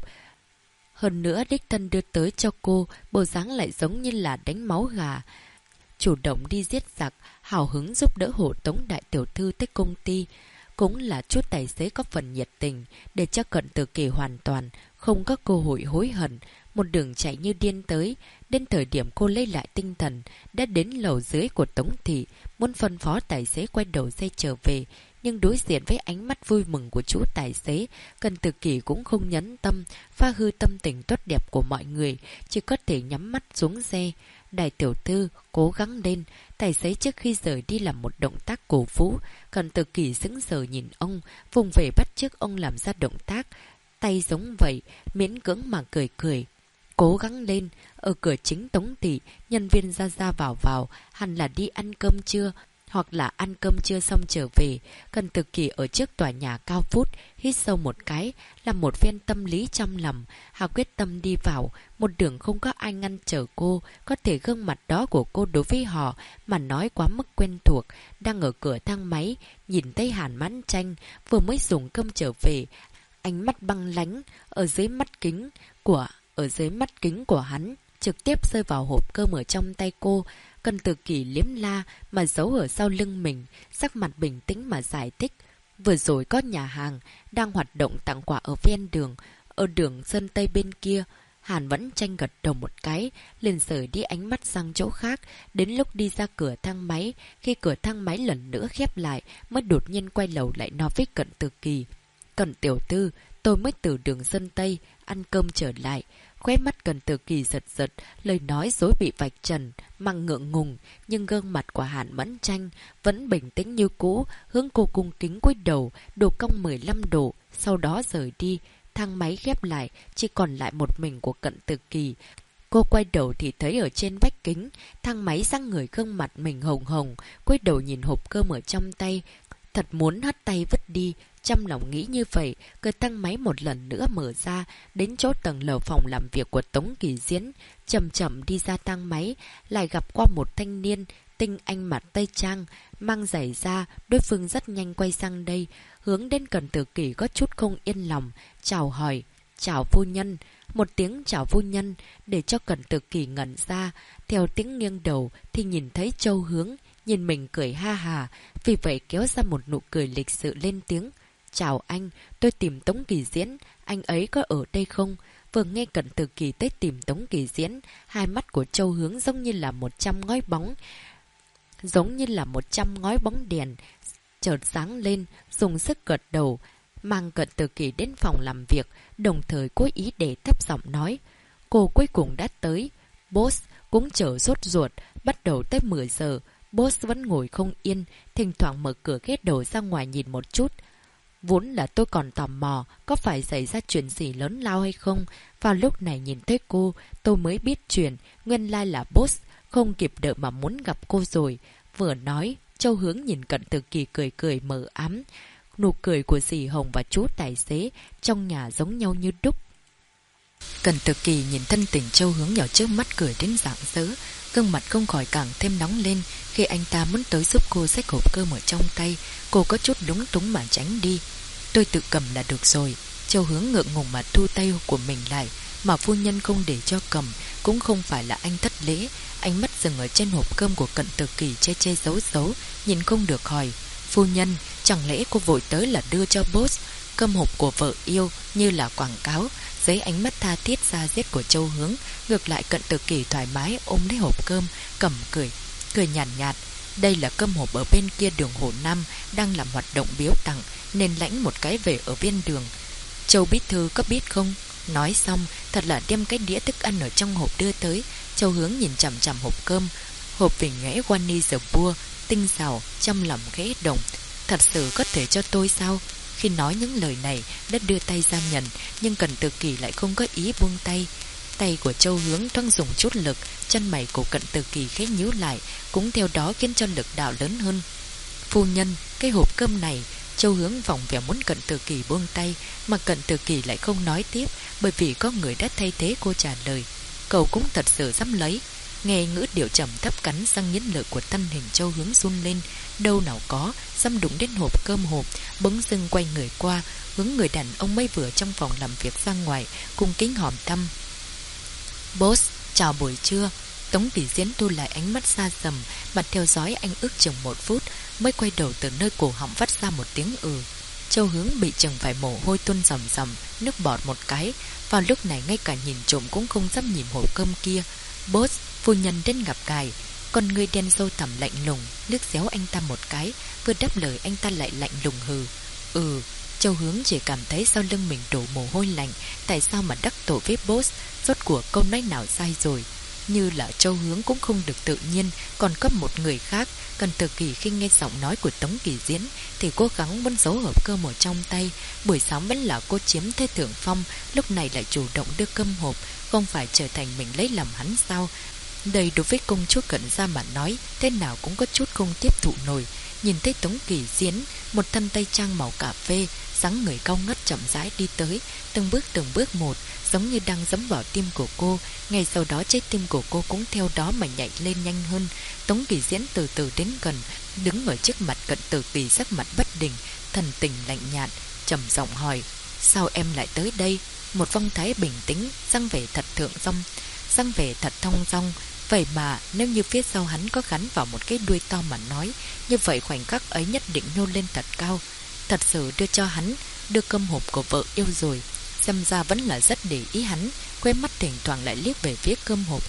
Hơn nữa đích thân đưa tới cho cô, bộ dáng lại giống như là đánh máu gà. Chủ động đi giết giặc, hào hứng giúp đỡ hộ tống đại tiểu thư tới công ty. Cũng là chút tài xế có phần nhiệt tình, để cho Cận Tử Kỳ hoàn toàn không có cơ hội hối hận. Một đường chạy như điên tới. Đến thời điểm cô lấy lại tinh thần, đã đến lầu dưới của Tống thị, muốn phân phó tài xế quay đầu xe trở về. Nhưng đối diện với ánh mắt vui mừng của chú tài xế, Cận Tử Kỳ cũng không nhẫn tâm phá hư tâm tình tốt đẹp của mọi người, chỉ có thể nhắm mắt xuống xe. Đại tiểu thư, cố gắng lên. Tài xế trước khi rời đi làm một động tác cổ vũ. Cận Tử Kỳ sững sờ nhìn ông, vùng về bắt chước ông làm ra động tác tay giống vậy, miễn cưỡng mà cười cười. Cố gắng lên. Ở cửa chính Tống thị, nhân viên ra ra vào vào, hẳn là đi ăn cơm trưa, hoặc là ăn cơm trưa xong trở về. Cận Tử Kỳ ở trước tòa nhà cao vút, hít sâu một cái, làm một phen tâm lý trong lòng. Hà quyết tâm đi vào, một đường không có ai ngăn trở cô. Có thể gương mặt đó của cô đối với họ mà nói quá mức quen thuộc. Đang ở cửa thang máy, nhìn thấy Hàn Mãn Tranh vừa mới dùng cơm trở về, ánh mắt băng lánh ở dưới mắt kính của hắn trực tiếp rơi vào hộp cơm ở trong tay cô. Cận Tử Kỳ liếm la mà giấu ở sau lưng mình, sắc mặt bình tĩnh mà giải thích. Vừa rồi có nhà hàng đang hoạt động tặng quà ở ven đường, ở đường Sơn Tây bên kia. Hàn vẫn Tranh gật đầu một cái, liền rời đi ánh mắt sang chỗ khác. Đến lúc đi ra cửa thang máy, khi cửa thang máy lần nữa khép lại, mới đột nhiên quay đầu lại nói với Cận Tử Kỳ. Cận tiểu thư, tôi mới từ đường Sơn Tây ăn cơm trở lại. Khóe mắt Cận Tử Kỳ giật giật, lời nói dối bị vạch trần, mang ngượng ngùng, nhưng gương mặt của Hàn Mẫn Tranh vẫn bình tĩnh như cũ, hướng cô cung kính cúi đầu, độ cong 15 độ, sau đó rời đi. Thang máy khép lại, chỉ còn lại một mình của Cận Tử Kỳ. Cô quay đầu thì thấy ở trên vách kính, thang máy sang người gương mặt mình hồng hồng, cúi đầu nhìn hộp cơm ở trong tay, thật muốn hất tay vứt đi. Trong lòng nghĩ như vậy, cửa thang máy một lần nữa mở ra, đến chỗ tầng lầu phòng làm việc của Tống Kỳ Diễn. Chậm chậm đi ra thang máy, lại gặp qua một thanh niên, tinh anh mặt tây trang, mang giày da. Đối phương rất nhanh quay sang đây, hướng đến Cận Tử Kỳ có chút không yên lòng, chào hỏi. Chào phu nhân. Một tiếng chào phu nhân, để cho Cận Tử Kỳ ngẩn ra. Theo tiếng nghiêng đầu, thì nhìn thấy Châu Hướng, nhìn mình cười ha hà, vì vậy kéo ra một nụ cười lịch sự lên tiếng. Chào anh, tôi tìm Tống Kỳ Diễn, anh ấy có ở đây không? Vừa nghe Cận Tử Kỳ tới tìm Tống Kỳ Diễn, hai mắt của Châu Hướng giống như là 100 ngói bóng đèn, chợt sáng lên, dùng sức gật đầu, mang Cận Tử Kỳ đến phòng làm việc, đồng thời cố ý để thấp giọng nói. Cô cuối cùng đã tới. Boss cũng chờ sốt ruột, bắt đầu tới 10 giờ. Boss vẫn ngồi không yên, thỉnh thoảng mở cửa ghé đầu ra ngoài nhìn một chút. Vốn là tôi còn tò mò, có phải xảy ra chuyện gì lớn lao hay không? Vào lúc này nhìn thấy cô, tôi mới biết chuyện, nguyên lai là Boss, không kịp đợi mà muốn gặp cô rồi. Vừa nói, Châu Hướng nhìn Cận Tử Kỳ cười cười mờ ám. Nụ cười của dì Hồng và chú tài xế trong nhà giống nhau như đúc. Cận Tử Kỳ nhìn thân tình Châu Hướng nhỏ trước mắt cười đến rạng rỡ, gương mặt không khỏi càng thêm nóng lên. Khi anh ta muốn tới giúp cô xách hộp cơm ở trong tay, cô có chút lúng túng mà tránh đi. Tôi tự cầm là được rồi. Châu Hướng ngượng ngùng mà thu tay của mình lại, mà phu nhân không để cho cầm, cũng không phải là anh thất lễ. Ánh mắt dừng ở trên hộp cơm của Cận Tử Kỳ che che giấu giấu, nhìn không được hỏi. Phu nhân, chẳng lẽ cô vội tới là đưa cho Boss cơm hộp của vợ yêu như là quảng cáo? Dưới ánh mắt tha thiết da diết của Châu Hướng, ngược lại Cận Tử Kỳ thoải mái ôm lấy hộp cơm, cầm cười nhàn nhạt. Đây là cơm hộp ở bên kia đường Hồ Nam đang làm hoạt động biếu tặng, nên lãnh một cái về ở bên đường. Châu bí thư có biết không? Nói xong, thật là đem cái đĩa thức ăn ở trong hộp đưa tới. Châu Hướng nhìn chằm chằm hộp cơm, hộp vỉnh ngẽ Wani giờ bua, tinh xảo, trong lòng khẽ động. Thật sự có thể cho tôi sao? Khi nói những lời này, đã đưa tay ra nhận, nhưng Cận Tử Kỳ lại không có ý buông tay. Tay của Châu Hướng thoáng dùng chút lực, chân mày của Cận Tử Kỳ khẽ nhíu lại, cũng theo đó khiến cho lực đạo lớn hơn. Phu nhân, cái hộp cơm này. Châu Hướng vòng vẻ muốn Cận Tử Kỳ buông tay, mà Cận Tử Kỳ lại không nói tiếp, bởi vì có người đã thay thế cô trả lời. Cậu cũng thật sự dám lấy. Nghe ngữ điệu trầm thấp cắn răng nghiến lợi của thân hình Châu Hướng run lên. Đâu nào có, dám đụng đến hộp cơm hộp. Bỗng dưng quay người qua, hướng người đàn ông mới vừa trong phòng làm việc ra ngoài, cung kính hỏi thăm. Boss, chào buổi trưa. Tống Kỳ Diễn thu lại ánh mắt xa sầm, mặt theo dõi anh ước chừng 1 phút, mới quay đầu từ nơi cổ họng vắt ra một tiếng ừ. Châu Hướng bị chừng phải mồ hôi tuôn rầm rầm, nước bọt một cái. Vào lúc này ngay cả nhìn trộm cũng không dám nhìn hộp cơm kia. Boss, phu nhân đến gặp ngài. Con người đen râu thẳm lạnh lùng, nước xéo anh ta một cái, vừa đáp lời anh ta lại lạnh lùng hừ. Ừ. Châu Hướng chỉ cảm thấy sau lưng mình đổ mồ hôi lạnh. Tại sao mà đắc tội với Boss? Rốt cuộc câu nói nào sai rồi? Như là Châu Hướng cũng không được tự nhiên, còn có một người khác. Cận Tử Kỳ khi nghe giọng nói của Tống Kỳ Diễn thì cố gắng muốn giấu hộp cơm ở trong tay. Buổi sáng vẫn là cô chiếm thế thượng phong, lúc này lại chủ động đưa cơm hộp, không phải trở thành mình lấy lòng hắn sao? Đây đối với công chúa Cận gia mà nói, thế nào cũng có chút không tiếp thụ nổi. Nhìn thấy Tống Kỳ Diễn, một thân tây trang màu cà phê, dáng người cao ngất chậm rãi đi tới, từng bước một, giống như đang giẫm vào tim của cô. Ngay sau đó trái tim của cô cũng theo đó mà nhảy lên nhanh hơn. Tống Kỳ Diễn từ từ đến gần, đứng ở trước mặt Cận Tử Kỳ, sắc mặt bất định, thần tình lạnh nhạt, trầm giọng hỏi: sao em lại tới đây? Một phong thái bình tĩnh, răng vẻ thật thong dong. Vậy mà nếu như phía sau hắn có gắn vào một cái đuôi to mà nói, như vậy khoảnh khắc ấy nhất định nhô lên thật cao. Thật sự đưa cho hắn đưa cơm hộp của vợ yêu rồi. Xem ra vẫn là rất để ý hắn. Khóe mắt thỉnh thoảng lại liếc về phía cơm hộp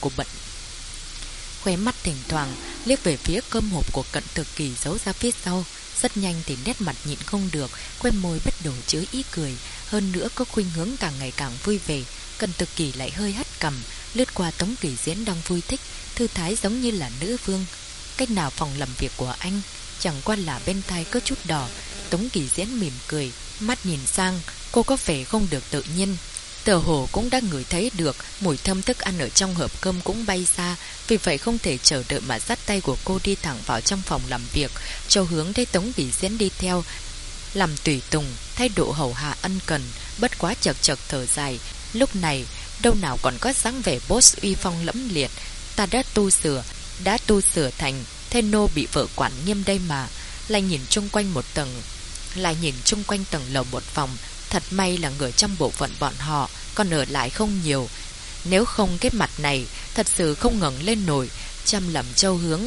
của Cận Tử Kỳ giấu ra phía sau. Rất nhanh thì nét mặt nhịn không được, quen môi bắt đầu chứa ý cười, hơn nữa có khuynh hướng càng ngày càng vui vẻ. Cận Tử Kỳ lại hơi hất cằm, lướt qua Tống Kỳ Diễn đang vui thích, thư thái giống như là nữ vương. Cách nào phòng làm việc của anh? Chẳng qua là bên tai có chút đỏ. Tống Kỳ Diễn mỉm cười, mắt nhìn sang, cô có vẻ không được tự nhiên. Tờ hồ cũng đã ngửi thấy được mùi thơm thức ăn ở trong hộp cơm cũng bay xa, vì vậy không thể chờ đợi mà dắt tay của cô đi thẳng vào trong phòng làm việc. Châu Hướng thấy Tống Kỳ Diễn đi theo, làm tùy tùng, thái độ hầu hạ ân cần, bất quá chật thở dài. Lúc này đâu nào còn có dáng vẻ boss uy phong lẫm liệt. Ta đã tu sửa thành thế nô bị vợ quản nghiêm đây mà. Lại nhìn chung quanh tầng lầu một vòng. Thật may là người trong bộ phận bọn họ còn ở lại không nhiều, nếu không cái mặt này thật sự không ngẩng lên nổi. Chăm lẩm Châu Hướng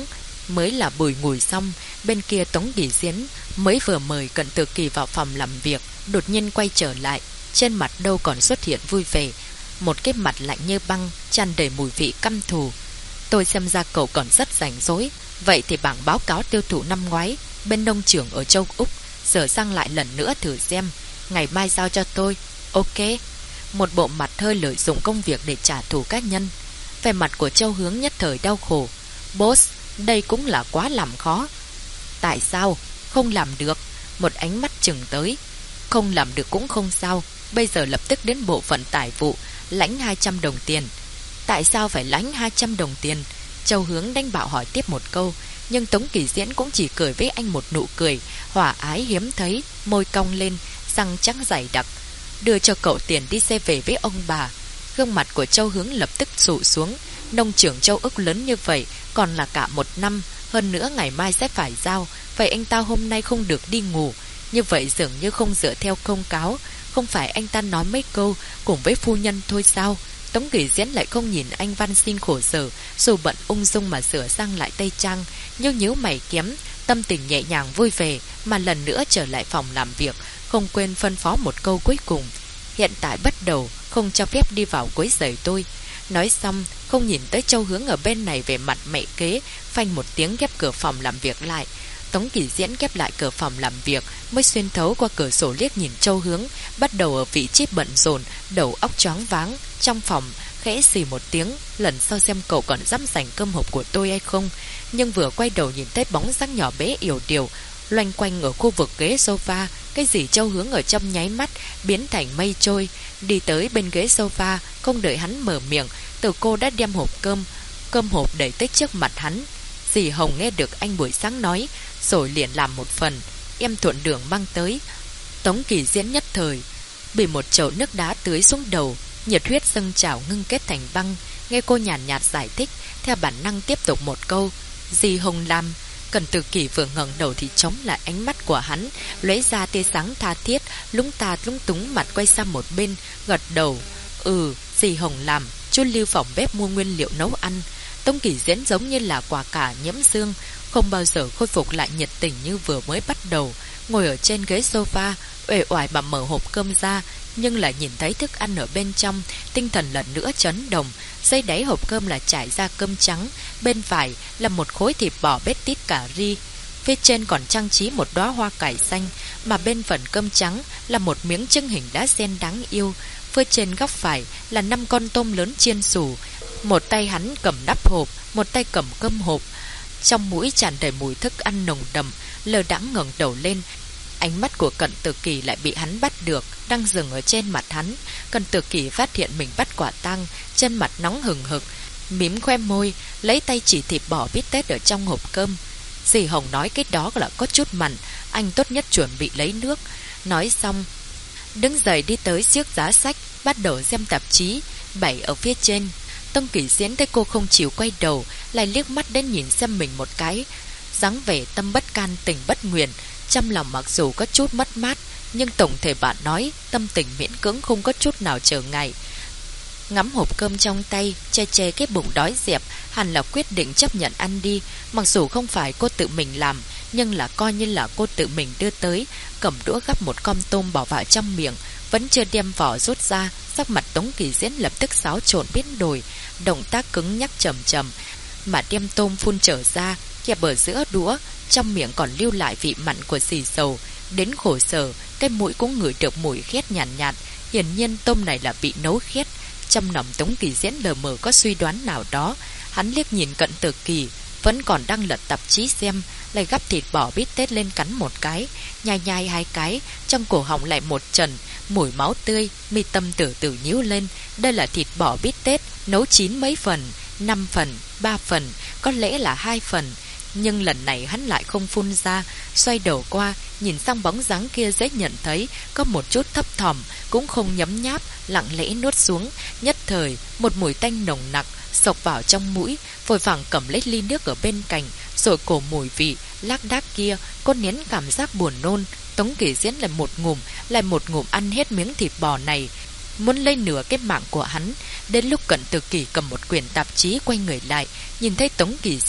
Mới là bùi ngùi xong, bên kia Tống Kỳ Diễn mới vừa mời Cận Tử Kỳ vào phòng làm việc, đột nhiên quay trở lại, trên mặt đâu còn xuất hiện vui vẻ, một cái mặt lạnh như băng, tràn đầy mùi vị căm thù. Tôi xem ra cậu còn rất rảnh rỗi, vậy thì bảng báo cáo tiêu thụ năm ngoái bên nông trường ở châu Úc sửa sang lại lần nữa thử xem, ngày mai giao cho tôi. Ok. Một bộ mặt hơi lợi dụng công việc để trả thù cá nhân. Vẻ mặt của Châu Hướng nhất thời đau khổ. Boss, đây cũng là quá làm khó. Tại sao? Không làm được. Một ánh mắt chừng tới. Không làm được cũng không sao. Bây giờ lập tức đến bộ phận tài vụ, lãnh 200 đồng tiền. Tại sao phải lãnh 200 đồng tiền? Châu Hướng đánh bạo hỏi tiếp một câu. Nhưng Tống Kỳ Diễn cũng chỉ cười với anh một nụ cười hòa ái hiếm thấy, môi cong lên, răng trắng dày đặc. Đưa cho cậu tiền đi xe về với ông bà. Gương mặt của Châu Hướng lập tức sụ xuống. Nông trường Châu Úc lớn như vậy, còn là cả một năm, hơn nữa ngày mai sẽ phải giao. Vậy anh ta hôm nay không được đi ngủ. Như vậy dường như không dựa theo công cáo. Không phải anh ta nói mấy câu cùng với phu nhân thôi sao? Tống Kỳ Diễn lại không nhìn anh văn xin khổ sở, dù bận ung dung mà sửa sang lại tây trang, nhưng nhíu mày kiếm, tâm tình nhẹ nhàng vui vẻ, mà lần nữa trở lại phòng làm việc, không quên phân phó một câu cuối cùng. Hiện tại bắt đầu, không cho phép đi vào quấy rầy tôi. Nói xong, không nhìn tới Châu Hướng ở bên này về mặt mẹ kế, phanh một tiếng khép cửa phòng làm việc lại. Tống Kỳ Diễn khép lại cửa phòng làm việc, mới xuyên thấu qua cửa sổ liếc nhìn Châu Hướng, bắt đầu ở vị trí bận rộn, đầu óc choáng váng. Trong phòng, khẽ xì một tiếng, lần sau xem cậu còn dám giành cơm hộp của tôi hay không. Nhưng vừa quay đầu nhìn thấy bóng dáng nhỏ bé yểu điệu loanh quanh ở khu vực ghế sofa, cái gì Châu Hướng ở trong nháy mắt biến thành mây trôi, đi tới bên ghế sofa, không đợi hắn mở miệng, từ cô đã đem cơm hộp đẩy tới trước mặt hắn. Dì Hồng nghe được anh buổi sáng nói, rồi liền làm một phần, em thuận đường mang tới. Tống Kỳ Diễn nhất thời bị một chậu nước đá tưới xuống đầu, nhiệt huyết dâng trào ngưng kết thành băng. Nghe cô nhàn nhạt giải thích, theo bản năng tiếp tục một câu, dì Hồng làm. Cận Tử Kỳ vừa ngẩng đầu thì chống lại ánh mắt của hắn, lóe ra tia sáng tha thiết, lúng túng mặt quay sang một bên, gật đầu. Dì Hồng làm, chú Lưu phòng bếp mua nguyên liệu nấu ăn. Tống Kỳ Diễn giống như là quả cà nhiễm xương, không bao giờ khôi phục lại nhiệt tình như vừa mới bắt đầu. Ngồi ở trên ghế sofa, uể oải mà mở hộp cơm ra, nhưng lại nhìn thấy thức ăn ở bên trong, tinh thần lần nữa chấn động. Dưới đáy hộp cơm là trải ra cơm trắng, bên phải là một khối thịt bò bết tít cà ri, phía trên còn trang trí một đóa hoa cải xanh, mà bên phần cơm trắng là một miếng trứng hình đá sen đáng yêu. Phía trên góc phải là 5 con tôm lớn chiên xù. Một tay hắn cầm nắp hộp, một tay cầm cơm hộp, trong mũi tràn đầy mùi thức ăn nồng đậm. Lơ đãng ngẩng đầu lên, ánh mắt của Cận Tử Kỳ lại bị hắn bắt được, đang dừng ở trên mặt hắn. Cận Tử Kỳ phát hiện mình bắt quả tang, trên mặt nóng hừng hực, mím khoe môi, lấy tay chỉ thịt bò bít tết ở trong hộp cơm. Dì Hồng nói cái đó là có chút mặn, anh tốt nhất chuẩn bị lấy nước. Nói xong, đứng dậy đi tới chiếc giá sách, bắt đầu xem tạp chí bày ở phía trên. Tống Kỳ Diễn thấy cô không chịu quay đầu, lại liếc mắt đến nhìn xem mình một cái, dáng vẻ tâm bất can tình bất nguyện. Trong lòng mặc dù có chút mất mát, nhưng tổng thể bạn nói tâm tình miễn cưỡng không có chút nào trở ngại. Ngắm hộp cơm trong tay, che cái bụng đói dẹp, hẳn là quyết định chấp nhận ăn đi. Mặc dù không phải cô tự mình làm, nhưng là coi như là cô tự mình đưa tới. Cầm đũa gắp một con tôm bỏ vào trong miệng, vẫn chưa đem vỏ rút ra. Sắc mặt Tống Kỳ Diễn lập tức xáo trộn biến đổi, động tác cứng nhắc chậm chậm mà đem tôm phun trở ra, kẹp ở giữa đũa, trong miệng còn lưu lại vị mặn của xì dầu. Đến khổ sở, cái mũi cũng ngửi được mùi khét nhàn nhạt. Hiển nhiên tôm này là bị nấu khét. Trong lòng Tống Kỳ Diễn lờ mờ có suy đoán nào đó. Hắn liếc nhìn Cận Tử Kỳ vẫn còn đang lật tạp chí xem, lại gắp thịt bò bít tết lên cắn một cái, nhai 2 cái, trong cổ họng lại một trần mùi máu tươi. Mi tâm từ từ nhíu lên. Đây là thịt bò bít tết nấu chín mấy phần, 5 phần, 3 phần, có lẽ là 2 phần. Nhưng lần này hắn lại không phun ra, xoay đầu qua, nhìn sang bóng dáng kia dễ nhận thấy có một chút thấp thỏm, cũng không nhấm nháp, lặng lẽ nuốt xuống. Nhất thời, một mùi tanh nồng nặc xộc vào trong mũi, vội vàng cầm lấy ly nước ở bên cạnh, rồi cổ mùi vị lác đác kia, cô nén cảm giác buồn nôn. Tống Kỳ Diễn lại một ngụm ăn hết miếng thịt bò này, muốn lấy nửa cái mạng của hắn. Đến lúc Cận Tử Kỳ cầm một quyển tạp chí quay người lại, nhìn thấy Tống Kỳ Diễn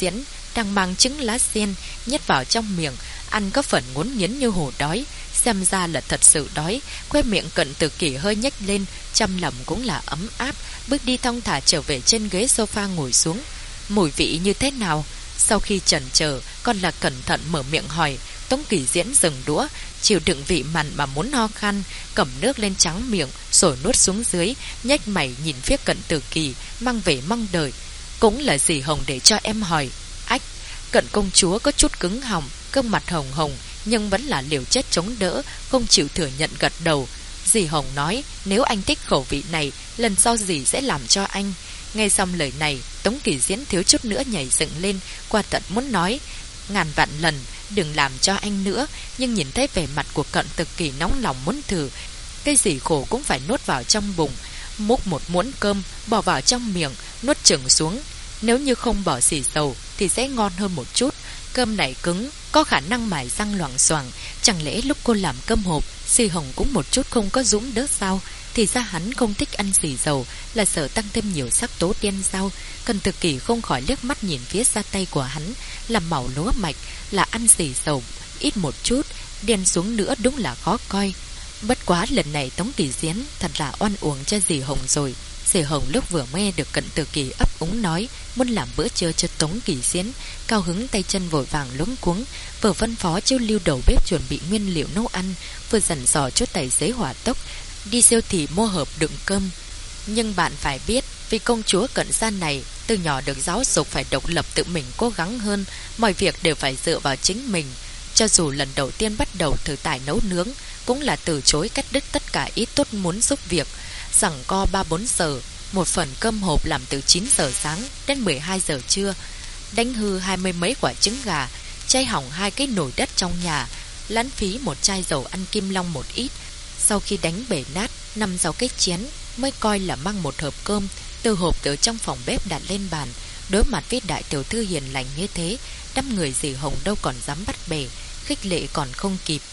đang mang trứng lá sen nhét vào trong miệng, ăn có phần ngốn nghiến như hổ đói. Xem ra là thật sự đói. Khoe miệng Cận Tử Kỷ hơi nhếch lên, trong lòng cũng là ấm áp. Bước đi thong thả trở về trên ghế sofa ngồi xuống. Mùi vị như thế nào? Sau khi chần chờ, còn là cẩn thận mở miệng hỏi. Tống Kỳ Diễn dừng đũa, chịu đựng vị mặn mà muốn ho khan, cầm nước lên trắng miệng rồi nuốt xuống dưới, nhếch mày nhìn phía Cận Tử Kỳ, mang vẻ mong đợi. Cũng là dì Hồng để cho em hỏi. Ách. Cận công chúa có chút cứng họng, gương mặt hồng hồng, nhưng vẫn là liều chết chống đỡ, không chịu thừa nhận, gật đầu. Dì Hồng nói, nếu anh thích khẩu vị này, lần sau dì sẽ làm cho anh. Nghe xong lời này, Tống Kỳ Diễn thiếu chút nữa nhảy dựng lên, qua tận muốn nói, ngàn vạn lần đừng làm cho anh nữa. Nhưng nhìn thấy vẻ mặt của Cận Tử Kỳ nóng lòng muốn thử, cái gì khổ cũng phải nuốt vào trong bụng. Múc một muỗng cơm bỏ vào trong miệng, nuốt chừng xuống. Nếu như không bỏ xì dầu thì sẽ ngon hơn một chút. Cơm này cứng, có khả năng mài răng loảng xoảng. Chẳng lẽ lúc cô làm cơm hộp, Dì Hồng cũng một chút không có dũng đỡ sao? Thì ra hắn không thích ăn xì dầu là sợ tăng thêm nhiều sắc tố đen sao? Cận Tử Kỳ không khỏi liếc mắt nhìn phía da tay của hắn, làm màu lúa mạch, là ăn xì dầu ít một chút, đen xuống nữa đúng là khó coi. Bất quá lần này Tống Kỳ Diễn thật là oan uổng cho dì Hồng rồi. Dì Hồng lúc vừa nghe được Cận Tử Kỳ ấp úng nói muốn làm bữa trưa cho Tống Kỳ Diễn, cao hứng tay chân vội vàng luống cuống, vừa phân phó Chiêu Lưu đầu bếp chuẩn bị nguyên liệu nấu ăn, vừa dặn dò cho tài xế hỏa tốc đi siêu thị mua hộp đựng cơm. Nhưng bạn phải biết, vì công chúa Cận gia này từ nhỏ được giáo dục phải độc lập tự mình cố gắng hơn, mọi việc đều phải dựa vào chính mình. Cho dù lần đầu tiên bắt đầu thử tài nấu nướng, cũng là từ chối cắt đứt tất cả ý tốt muốn giúp việc. Giằng co 3-4 giờ, một phần cơm hộp làm từ 9 giờ sáng đến 12 giờ trưa, đánh hư 20 mấy quả trứng gà, chay hỏng 2 cái nồi đất trong nhà, lãng phí một chai dầu ăn Kim Long một ít. Sau khi đánh bể nát 5-6 cái chén, mới coi là mang một hộp cơm từ hộp từ trong phòng bếp đặt lên bàn. Đối mặt với đại tiểu thư hiền lành như thế, đám người dì Hồng đâu còn dám bắt bẻ, khích lệ còn không kịp.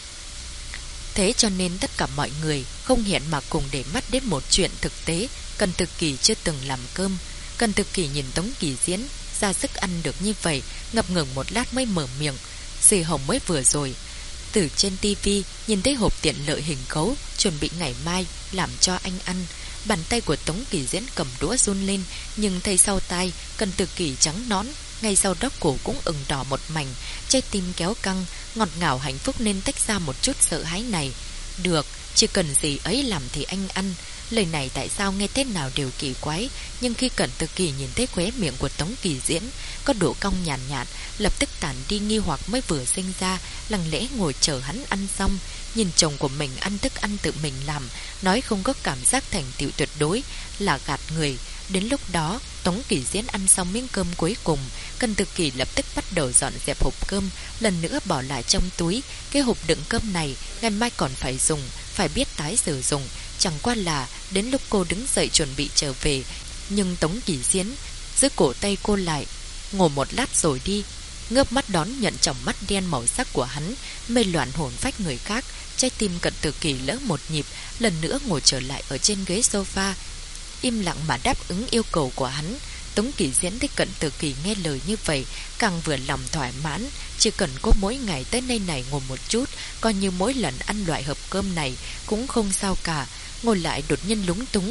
Thế cho nên tất cả mọi người không hẹn mà cùng để mắt đến một chuyện thực tế. Cận Tử Kỳ chưa từng làm cơm. Cận Tử Kỳ nhìn Tống Kỳ Diễn ra sức ăn được như vậy, ngập ngừng một lát mới mở miệng. Dì Hồng mới vừa rồi từ trên tivi nhìn thấy hộp tiện lợi hình cấu, chuẩn bị ngày mai làm cho anh ăn. Bàn tay của Tống Kỳ Diễn cầm đũa run lên, nhưng thấy sau tai Cận Tử Kỳ trắng nón, ngay sau đó cổ cũng ửng đỏ một mảnh, trái tim kéo căng, ngọt ngào hạnh phúc nên tách ra một chút sợ hãi này. Được, chỉ cần gì ấy làm thì anh ăn. Lời này tại sao nghe thế nào đều kỳ quái, nhưng khi Cận Tử Kỳ nhìn thấy khóe miệng của Tống Kỳ Diễn có độ cong nhàn nhạt, lập tức tản đi nghi hoặc mới vừa sinh ra, lặng lẽ ngồi chờ hắn ăn xong. Nhìn chồng của mình ăn thức ăn tự mình làm, nói không có cảm giác thành tựu tuyệt đối là gạt người. Đến lúc đó Tống Kỳ Diễn ăn xong miếng cơm cuối cùng, Cận Tử Kỳ lập tức bắt đầu dọn dẹp hộp cơm, lần nữa bỏ lại trong túi. Cái hộp đựng cơm này ngày mai còn phải dùng, phải biết tái sử dụng. Chẳng qua là đến lúc cô đứng dậy chuẩn bị trở về, nhưng Tống Kỳ Diễn giữ cổ tay cô lại. Ngồi một lát rồi đi. Ngước mắt đón nhận tròng mắt đen màu sắc của hắn, mê loạn hồn phách người khác. Trái tim Cận Tử Kỳ lỡ một nhịp, lần nữa ngồi trở lại ở trên ghế sofa, im lặng mà đáp ứng yêu cầu của hắn. Tống Kỳ Diễn thấy Cận Tử Kỳ nghe lời như vậy, càng vừa lòng thỏa mãn. Chỉ cần cô mỗi ngày tới nơi này ngồi một chút, coi như mỗi lần ăn loại hộp cơm này cũng không sao cả. Ngồi lại đột nhiên lúng túng.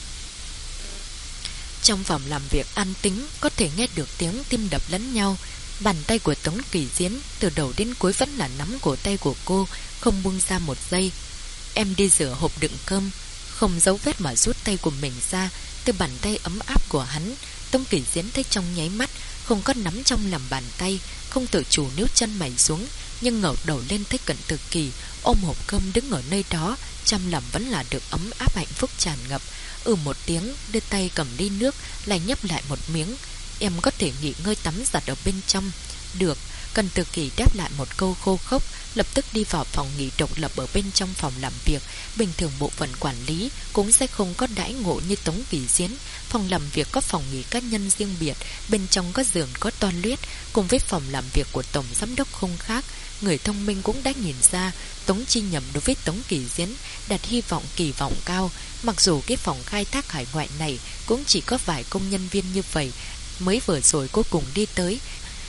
Trong phòng làm việc an tĩnh, có thể nghe được tiếng tim đập lẫn nhau. Bàn tay của Tống Kỳ Diễn từ đầu đến cuối vẫn là nắm cổ tay của cô, không buông ra một giây. Em đi rửa hộp đựng cơm. Không giấu vết mà rút tay của mình ra từ bàn tay ấm áp của hắn. Tống Kỳ Diễn thấy trong nháy mắt không có nắm trong lòng bàn tay, không tự chủ níu chân mày xuống, nhưng ngẩng đầu lên thấy Cận Tử Kỳ ôm hộp cơm đứng ở nơi đó, trong lòng vẫn là được ấm áp hạnh phúc tràn ngập. Một tiếng, đưa tay cầm ly nước, lại nhấp lại một miếng. Em có thể nghỉ ngơi tắm giặt ở bên trong. Được. Cận Tử Kỳ đáp lại một câu khô khốc, lập tức đi vào phòng nghỉ độc lập ở bên trong phòng làm việc. Bình thường bộ phận quản lý cũng sẽ không có đãi ngộ như Tống Kỳ Diễn. Phòng làm việc có phòng nghỉ cá nhân riêng biệt, bên trong có giường, có toilet, cùng với phòng làm việc của tổng giám đốc không khác. Người thông minh cũng đã nhìn ra Tống Chi Nhậm đối với Tống Kỳ Diễn đặt hy vọng kỳ vọng cao. Mặc dù cái phòng khai thác hải ngoại này cũng chỉ có vài công nhân viên như vậy. Mới vừa rồi cô cùng đi tới,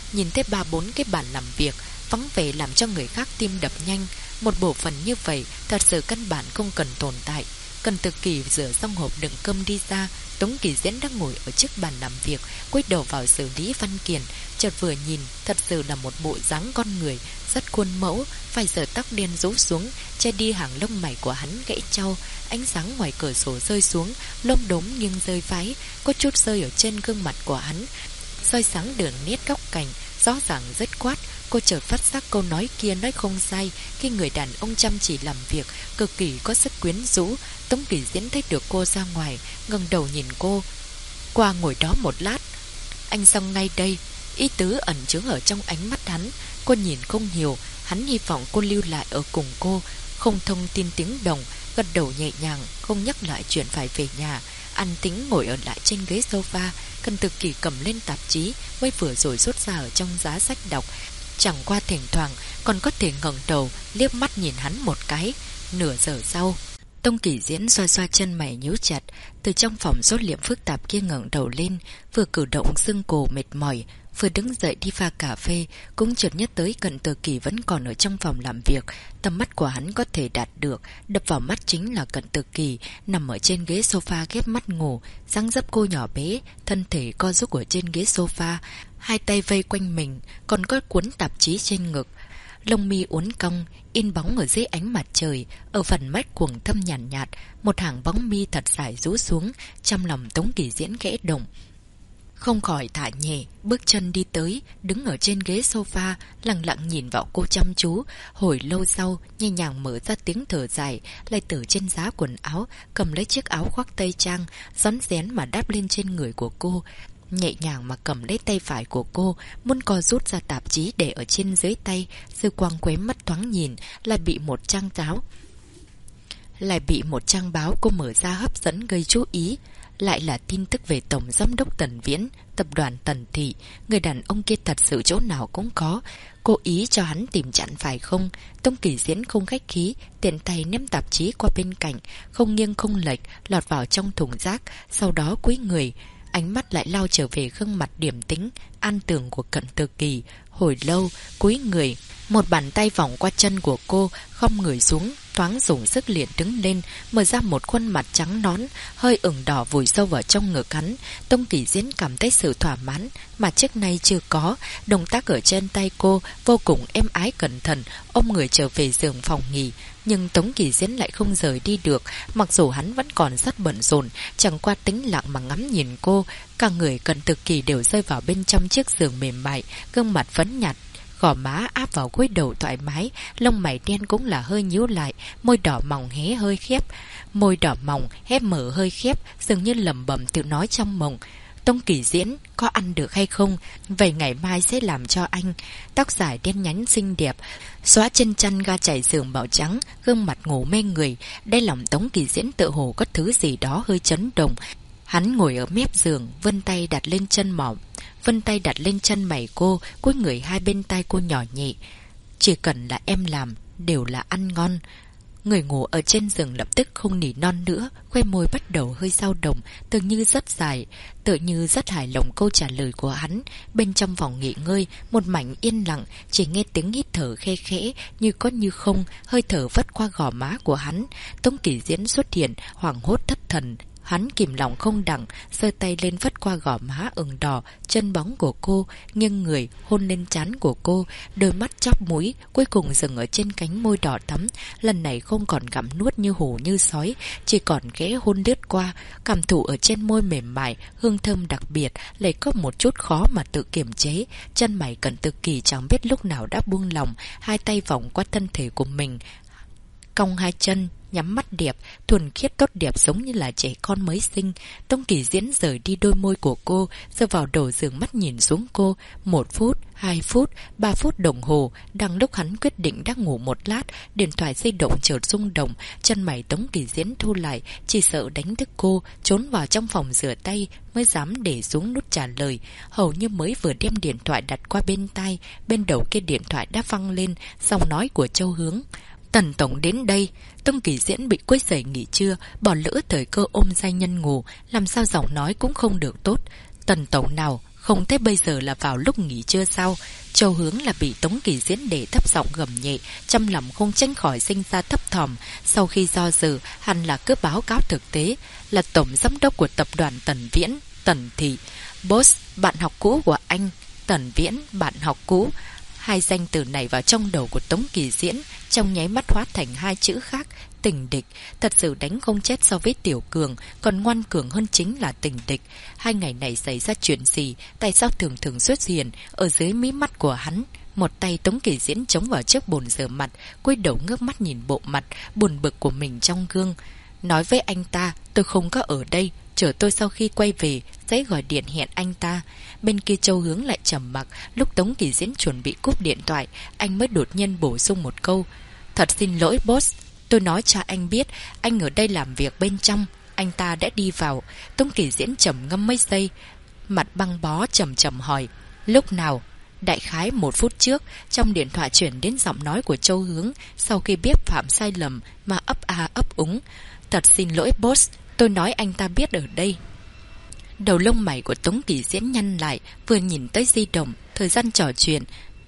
nhìn thấy 3-4 cái bàn làm việc vắng vẻ làm cho người khác tim đập nhanh. Một bộ phận như vậy thật sự căn bản không cần tồn tại. Cần Từ Kỳ rửa xong hộp đựng cơm đi ra, Tống Kỳ Diễn đang ngồi ở trước bàn làm việc, cúi đầu vào xử lý văn kiện. Chợt vừa nhìn, thật sự là một bộ dáng con người rất khuôn mẫu, phải giờ tóc đen rũ xuống, che đi hàng lông mày của hắn gãy trao. Ánh sáng ngoài cửa sổ rơi xuống, lốm đốm nghiêng rơi vãi, có chút rơi ở trên gương mặt của hắn, soi sáng đường nét góc cạnh, rõ ràng rất quát. Cô chợt phát giác câu nói kia nói không sai, khi người đàn ông chăm chỉ làm việc, cực kỳ có sức quyến rũ. Tống Kỳ Diễn thấy được cô ra ngoài, ngẩng đầu nhìn cô. Qua ngồi đó một lát, anh xong ngay đây. Ý tứ ẩn chứa ở trong ánh mắt hắn. Cô nhìn không hiểu, hắn hy vọng cô lưu lại ở cùng cô, không thông tin tiếng đồng, gật đầu nhẹ nhàng, không nhắc lại chuyện phải về nhà. An tính ngồi ở lại trên ghế sofa. Cần Từ Kỳ cầm lên tạp chí mới vừa rồi rút ra ở trong giá sách đọc, chẳng qua thỉnh thoảng còn có thể ngẩng đầu liếc mắt nhìn hắn một cái. Nửa giờ sau, Tống Kỳ Diễn xoa xoa chân mày nhíu chặt, từ trong phòng số liệu phức tạp kia ngẩng đầu lên, vừa cử động xương cổ mệt mỏi, vừa đứng dậy đi pha cà phê, cũng chợt nhớ tới Cận Từ Kỳ vẫn còn ở trong phòng làm việc. Tầm mắt của hắn có thể đạt được, đập vào mắt chính là Cận Từ Kỳ nằm ở trên ghế sofa khép mắt ngủ, dáng dấp cô nhỏ bé, thân thể co rúm ở trên ghế sofa, hai tay vây quanh mình, còn có cuốn tạp chí trên ngực. Lông mi uốn cong, in bóng ở dưới ánh mặt trời, ở phần mắt quầng thâm nhàn nhạt, một hàng bóng mi thật dài rũ xuống. Trong lòng Tống Kỳ Diễn khẽ động, không khỏi thả nhẹ bước chân đi tới, đứng ở trên ghế sofa, lặng lặng nhìn vào cô chăm chú. Hồi lâu sau, nhẹ nhàng mở ra tiếng thở dài, lại từ trên giá quần áo cầm lấy chiếc áo khoác tây trang, rón rén mà đáp lên trên người của cô, nhẹ nhàng mà cầm lấy tay phải của cô, muốn co rút ra tạp chí để ở trên dưới tay. Dư quang quét mắt thoáng nhìn, lại bị một trang báo cô mở ra hấp dẫn gây chú ý. Lại là tin tức về Tổng Giám đốc Tần Viễn, tập đoàn Tần Thị. Người đàn ông kia thật sự chỗ nào cũng có, cố ý cho hắn tìm chặn phải không? Tống Kỳ Diễn không khách khí, tiện tay ném tạp chí qua bên cạnh, không nghiêng không lệch lọt vào trong thùng rác, sau đó cúi người, ánh mắt lại lao trở về gương mặt điềm tĩnh an tường của Cận Từ Kỳ. Hồi lâu cúi người, một bàn tay vòng qua chân của cô, khom người xuống, thoáng dùng sức liền đứng lên, mở ra một khuôn mặt trắng nõn, hơi ửng đỏ vùi sâu vào trong ngực hắn. Tống Kỳ Diễn cảm thấy sự thỏa mãn mà trước nay chưa có. Động tác ở trên tay cô vô cùng êm ái cẩn thận, ôm người trở về giường phòng nghỉ. Nhưng Tống Kỳ Diễn lại không rời đi được, mặc dù hắn vẫn còn rất bận rộn, chẳng qua tĩnh lặng mà ngắm nhìn cô. Cả người Cận Từ Kỳ đều rơi vào bên trong chiếc giường mềm mại, gương mặt phấn nhạt, gò má áp vào gối đầu thoải mái, lông mày đen cũng là hơi nhíu lại, môi đỏ mỏng hé mở hơi khép, dường như lẩm bẩm tự nói trong mộng. Tống Kỳ Diễn, có ăn được hay không? Vậy ngày mai sẽ làm cho anh. Tóc dài đen nhánh xinh đẹp, xóa trên chăn ga trải giường màu trắng, gương mặt ngủ mê người. Đây lòng Tống Kỳ Diễn tự hồ có thứ gì đó hơi chấn động. Hắn ngồi ở mép giường, vân tay đặt lên chân mày cô, cúi người hai bên tai cô nhỏ nhẹ. Chỉ cần là em làm, đều là ăn ngon. Người ngủ ở trên giường lập tức không nỉ non nữa, khoe môi bắt đầu hơi dao động, tựa như rất hài lòng câu trả lời của hắn. Bên trong phòng nghỉ ngơi, một mảnh yên lặng, chỉ nghe tiếng hít thở khe khẽ, như có như không, hơi thở vắt qua gò má của hắn. Tống Kỳ Diễn xuất hiện, hoảng hốt thất thần. Hắn kìm lòng không đặng, giơ tay lên vắt qua gò má ửng đỏ, chân bóng của cô, nghiêng người hôn lên trán của cô, đôi mắt chóp mũi cuối cùng dừng ở trên cánh môi đỏ thắm. Lần này không còn gặm nuốt như hổ như sói, chỉ còn khẽ hôn lướt qua, cảm thụ ở trên môi mềm mại, hương thơm đặc biệt, lại có một chút khó mà tự kiềm chế. Chân mày Cận Từ Kỳ chẳng biết lúc nào đã buông lỏng, hai tay vòng qua thân thể của mình, cong hai chân, nhắm mắt đẹp, thuần khiết tốt đẹp giống như là trẻ con mới sinh. Tống Kỳ Diễn rời đi đôi môi của cô, giơ vào đầu giường mắt nhìn xuống cô. 1 phút, 2 phút, 3 phút đồng hồ. Đang lúc hắn quyết định đang ngủ một lát, điện thoại di động chợt rung động. Chân mày Tống Kỳ Diễn thu lại, chỉ sợ đánh thức cô, trốn vào trong phòng rửa tay mới dám để xuống nút trả lời. Hầu như mới vừa đem điện thoại đặt qua bên tai, bên đầu kia điện thoại đã vang lên giọng nói của Châu Hướng. Tần tổng đến đây. Tống Kỳ Diễn bị quấy rầy nghỉ trưa, bỏ lỡ thời cơ ôm giai nhân ngủ, làm sao giọng nói cũng không được tốt. Tần tổng nào, Không thấy bây giờ là vào lúc nghỉ trưa sao? Châu Hướng là bị Tống Kỳ Diễn để thấp giọng gầm nhẹ, trong lòng không tránh khỏi sinh ra thấp thỏm. Sau khi do dự, hắn là cứ báo cáo thực tế, là tổng giám đốc của tập đoàn Tần Viễn, Tần Thị. Boss, bạn học cũ của anh. Tần Viễn, bạn học cũ. Hai danh từ này vào trong đầu của Tống Kỳ Diễn, trong nháy mắt hóa thành hai chữ khác, tình địch. Thật sự đánh không chết so với Tiểu Cường, còn ngoan cường hơn chính là tình địch. Hai ngày này xảy ra chuyện gì? Tại sao thường thường xuất hiện ở dưới mí mắt của hắn? Một tay Tống Kỳ Diễn chống vào chiếc bồn rửa mặt, cúi đầu ngước mắt nhìn bộ mặt buồn bực của mình trong gương. Nói với anh ta, tôi không có ở đây, chờ tôi sau khi quay về sẽ gọi điện hẹn anh ta. Bên kia Châu Hướng lại trầm mặc. Lúc Tống Kỳ Diễn chuẩn bị cúp điện thoại, anh mới đột nhiên bổ sung một câu: Thật xin lỗi boss, tôi nói cho anh biết, anh ở đây làm việc bên trong. Anh ta đã đi vào. Tống Kỳ Diễn trầm ngâm mấy giây, mặt băng bó, trầm trầm hỏi: Lúc nào? Đại khái 1 phút trước. Trong điện thoại chuyển đến giọng nói của Châu Hướng, sau khi biết phạm sai lầm mà ấp a ấp úng: Thật xin lỗi boss, tôi nói anh ta biết ở đây. Đầu lông mày của Tống Kỳ Diễn nhăn lại, vừa nhìn tới di động, thời gian trò chuyện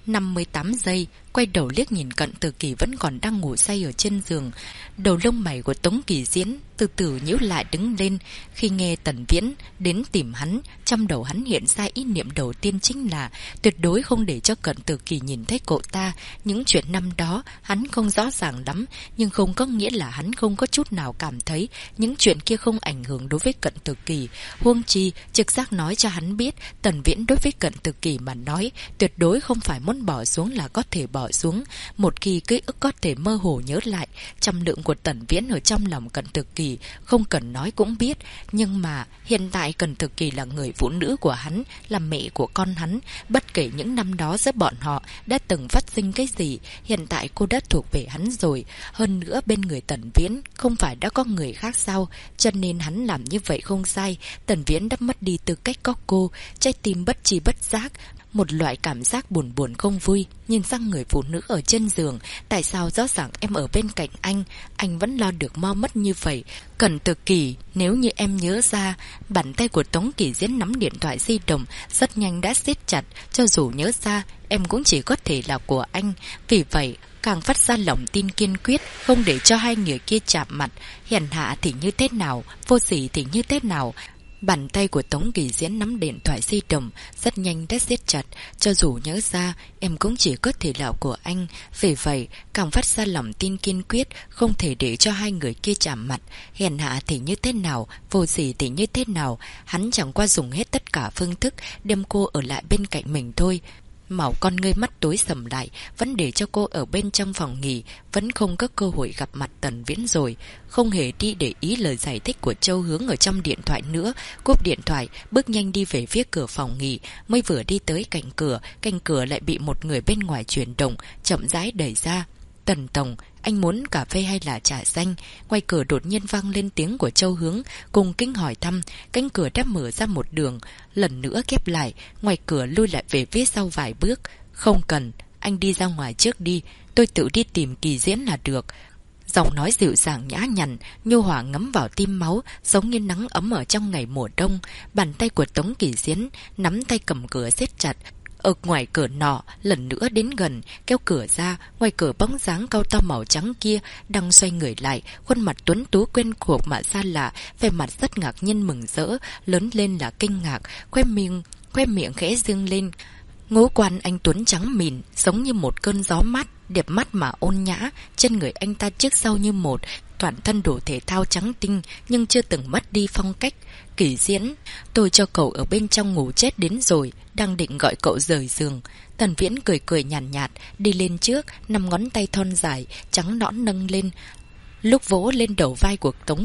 58 giây, quay đầu liếc nhìn Cận Tử Kỳ vẫn còn đang ngủ say ở trên giường. Đầu lông mày của Tống Kỳ Diễn từ từ nhíu lại đứng lên. Khi nghe Tần Viễn đến tìm hắn, trong đầu hắn hiện ra ý niệm đầu tiên chính là tuyệt đối không để cho Cận Tử Kỳ nhìn thấy cậu ta. Những chuyện năm đó hắn không rõ ràng lắm, nhưng không có nghĩa là hắn không có chút nào cảm thấy những chuyện kia không ảnh hưởng đối với Cận Tử Kỳ. Huống chi trực giác nói cho hắn biết, Tần Viễn đối với Cận Tử Kỳ mà nói tuyệt đối không phải muốn bỏ xuống là có thể bỏ xuống. Một khi ký ức có thể mơ hồ nhớ lại, trăm lượng của Tần Viễn ở trong lòng Cận Tử Kỳ không cần nói cũng biết. Nhưng mà hiện tại Cận Tử Kỳ là người phụ nữ của hắn, là mẹ của con hắn. Bất kể những năm đó giữa bọn họ đã từng phát sinh cái gì, hiện tại cô đã thuộc về hắn rồi. Hơn nữa bên người Tần Viễn không phải đã có người khác sao? Cho nên hắn làm như vậy không sai. Tần Viễn đã mất đi tư cách có cô, trái tim bất tri bất giác một loại cảm giác buồn buồn không vui, nhìn sang người phụ nữ ở trên giường. Tại sao rõ ràng em ở bên cạnh anh vẫn lo được mau mất như vậy? Cận Tử Kỳ, nếu như em nhớ ra. Bàn tay của Tống Kỳ Diễn nắm điện thoại di động rất nhanh đã siết chặt. Cho dù nhớ ra, em cũng chỉ có thể là của anh. Vì vậy càng phát ra lòng tin kiên quyết, không để cho hai người kia chạm mặt. Hèn hạ thì như thế nào, vô sỉ thì như thế nào. Bàn tay của Tống Kỳ Diễn nắm điện thoại di động rất nhanh đã siết chặt. Cho dù nhớ ra, em cũng chỉ có thể là của anh. Vì vậy càng phát ra lòng tin kiên quyết, không thể để cho hai người kia chạm mặt. Hèn hạ thì như thế nào, vô sỉ thì như thế nào. Hắn chẳng qua dùng hết tất cả phương thức đem cô ở lại bên cạnh mình thôi. Màu con ngươi mắt tối sầm lại, vẫn để cho cô ở bên trong phòng nghỉ, vẫn không có cơ hội gặp mặt Tần Viễn rồi. Không hề đi để ý lời giải thích của Châu Hướng ở trong điện thoại nữa, cúp điện thoại, bước nhanh đi về phía cửa phòng nghỉ. Mới vừa đi tới cạnh cửa lại bị một người bên ngoài chuyển động, chậm rãi đẩy ra. Tần Tổng, anh muốn cà phê hay là trà xanh? Ngoài cửa đột nhiên vang lên tiếng của Châu Hướng, cùng kinh hỏi thăm. Cánh cửa đã mở ra một đường, lần nữa khép lại. Ngoài cửa lui lại về phía sau vài bước. Không cần, anh đi ra ngoài trước đi, tôi tự đi tìm Kỳ Diễn là được. Giọng nói dịu dàng nhã nhặn, nhu hòa ngấm vào tim máu, giống như nắng ấm ở trong ngày mùa đông. Bàn tay của Tống Kỳ Diễn nắm tay cầm cửa siết chặt. Ở ngoài cửa nọ lần nữa đến gần, kéo cửa ra. Ngoài cửa bóng dáng cao to màu trắng kia đang xoay người lại, khuôn mặt tuấn tú quen thuộc mà xa lạ, vẻ mặt rất ngạc nhiên mừng rỡ, lớn lên là kinh ngạc, khoe miệng khẽ dương lên. Ngũ quan anh tuấn trắng mịn, giống như một cơn gió mát, đẹp mắt mà ôn nhã. Trên người anh ta trước sau như một, toàn thân đồ thể thao trắng tinh, nhưng chưa từng mất đi phong cách. Kỳ Diễn, tôi cho cậu ở bên trong ngủ chết đến rồi, đang định gọi cậu rời giường. Tần Viễn cười cười nhàn nhạt, đi lên trước, 5 ngón tay thon dài trắng nõn nâng lên. Lúc vỗ lên đầu vai của Tống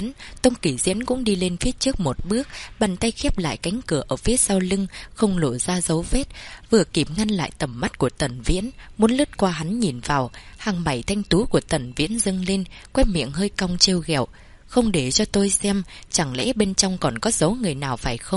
Kỳ Diễn cũng đi lên phía trước một bước, bàn tay khép lại cánh cửa ở phía sau lưng, không lộ ra dấu vết, vừa kịp ngăn lại tầm mắt của Tần Viễn, muốn lướt qua hắn nhìn vào. Hàng mày thanh tú của Tần Viễn dâng lên, quét miệng hơi cong trêu ghẹo. Không để cho tôi xem, chẳng lẽ bên trong còn có dấu người nào phải không?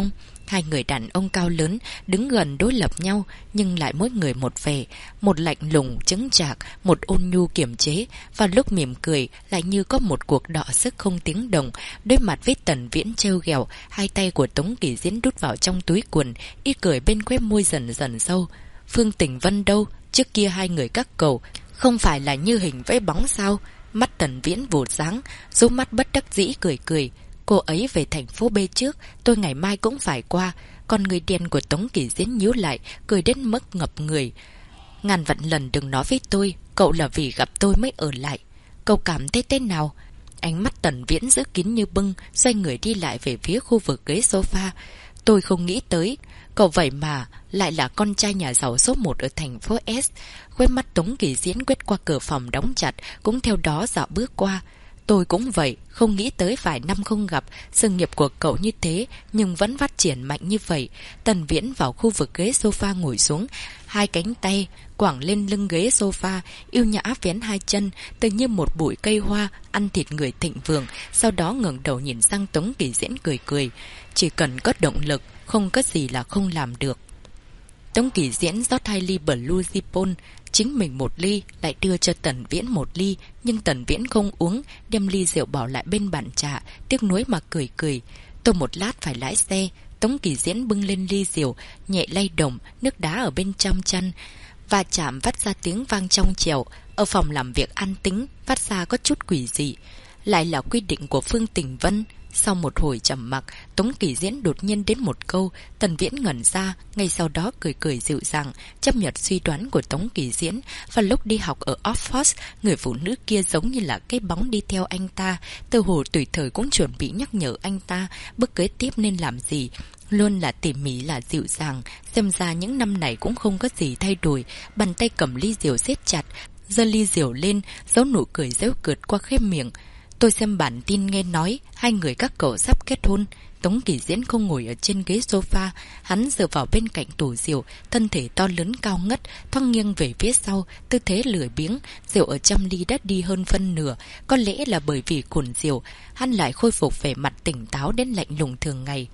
Hai người đàn ông cao lớn đứng gần đối lập nhau, nhưng lại mỗi người một vẻ, một lạnh lùng chững chạc, một ôn nhu kiềm chế, và lúc mỉm cười lại như có một cuộc đọ sức không tiếng động. Đối mặt với Tần Viễn trêu ghẹo, hai tay của Tống Kỳ Diễn đút vào trong túi quần, y cười bên khóe môi dần dần sâu. Phương Tình Vân đâu? Trước kia hai người các cậu không phải là như hình vẽ bóng sao? Mắt Tần Viễn vụt sáng, rũ mắt bất đắc dĩ cười cười. Cô ấy về thành phố B trước, tôi ngày mai cũng phải qua. Còn người đen của Tống Kỳ Diễn nhíu lại, cười đến mức ngập người. Ngàn vạn lần đừng nói với tôi, cậu là vì gặp tôi mới ở lại. Cậu cảm thấy thế nào? Ánh mắt Tần Viễn giữ kín như bưng, xoay người đi lại về phía khu vực ghế sofa. Tôi không nghĩ tới, cậu vậy mà lại là con trai nhà giàu số 1 ở thành phố S. Khóe mắt Tống Kỳ Diễn quét qua cửa phòng đóng chặt, cũng theo đó dạo bước qua. Tôi cũng vậy, không nghĩ tới vài năm không gặp, sự nghiệp của cậu như thế nhưng vẫn phát triển mạnh như vậy. Tần Viễn vào khu vực ghế sofa ngồi xuống, hai cánh tay quẳng lên lưng ghế sofa, yêu nhã vén hai chân, tự như một bụi cây hoa ăn thịt người thịnh vượng. Sau đó ngẩng đầu nhìn sang Tống Kỳ Diễn cười cười. Chỉ cần có động lực, không có gì là không làm được. Tống Kỳ Diễn rót 2 ly Blue Ribbon, chính mình 1 ly, lại đưa cho Tần Viễn 1 ly, nhưng Tần Viễn không uống, đem ly rượu bỏ lại bên bàn trà, tiếc nuối mà cười cười. Tôi một lát phải lái xe. Tống Kỳ Diễn bưng lên ly rượu, nhẹ lay động, nước đá ở bên trong chăn và chạm vắt ra tiếng vang trong trẻo. Ở phòng làm việc an tĩnh, phát ra có chút quỷ dị. Lại là quy định của Phương Tình Vân. Sau một hồi trầm mặc, Tống Kỳ Diễn đột nhiên đến một câu. Tần Viễn ngẩn ra, ngay sau đó cười cười dịu dàng, chấp nhận suy đoán của Tống Kỳ Diễn. Và lúc đi học ở Oxford, người phụ nữ kia giống như là cái bóng đi theo anh ta. Từ hồ tùy thời cũng chuẩn bị nhắc nhở anh ta bước kế tiếp nên làm gì. Luôn là tỉ mỉ, là dịu dàng. Xem ra những năm này cũng không có gì thay đổi. Bàn tay cầm ly rượu siết chặt, giơ ly rượu lên, giấu nụ cười giễu cợt qua khóe miệng. Tôi xem bản tin nghe nói hai người các cậu sắp kết hôn. Tống Kỳ Diễn không ngồi ở trên ghế sofa, hắn dựa vào bên cạnh tủ rượu, thân thể to lớn cao ngất, thoáng nghiêng về phía sau, tư thế lười biếng. Rượu ở trong ly đã đi hơn phân nửa, có lẽ là bởi vì cồn rượu, hắn lại khôi phục vẻ mặt tỉnh táo đến lạnh lùng thường ngày.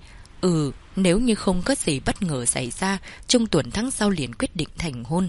Nếu như không có gì bất ngờ xảy ra, trung tuần tháng sau liền quyết định thành hôn.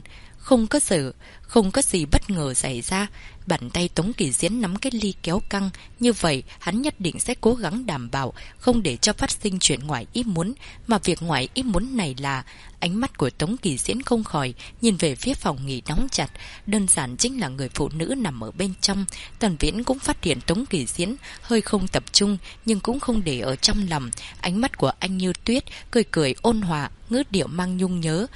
Không có gì bất ngờ xảy ra. Bàn tay Tống Kỳ Diễn nắm cái ly kéo căng. Như vậy hắn nhất định sẽ cố gắng đảm bảo không để cho phát sinh chuyện ngoài ý muốn. Mà việc ngoài ý muốn này là... Ánh mắt của Tống Kỳ Diễn không khỏi nhìn về phía phòng nghỉ đóng chặt. Đơn giản chính là người phụ nữ nằm ở bên trong. Tần Viễn cũng phát hiện Tống Kỳ Diễn hơi không tập trung, nhưng cũng không để ở trong lòng. Ánh mắt của anh như tuyết, cười cười ôn hòa, ngữ điệu mang nhung nhớ.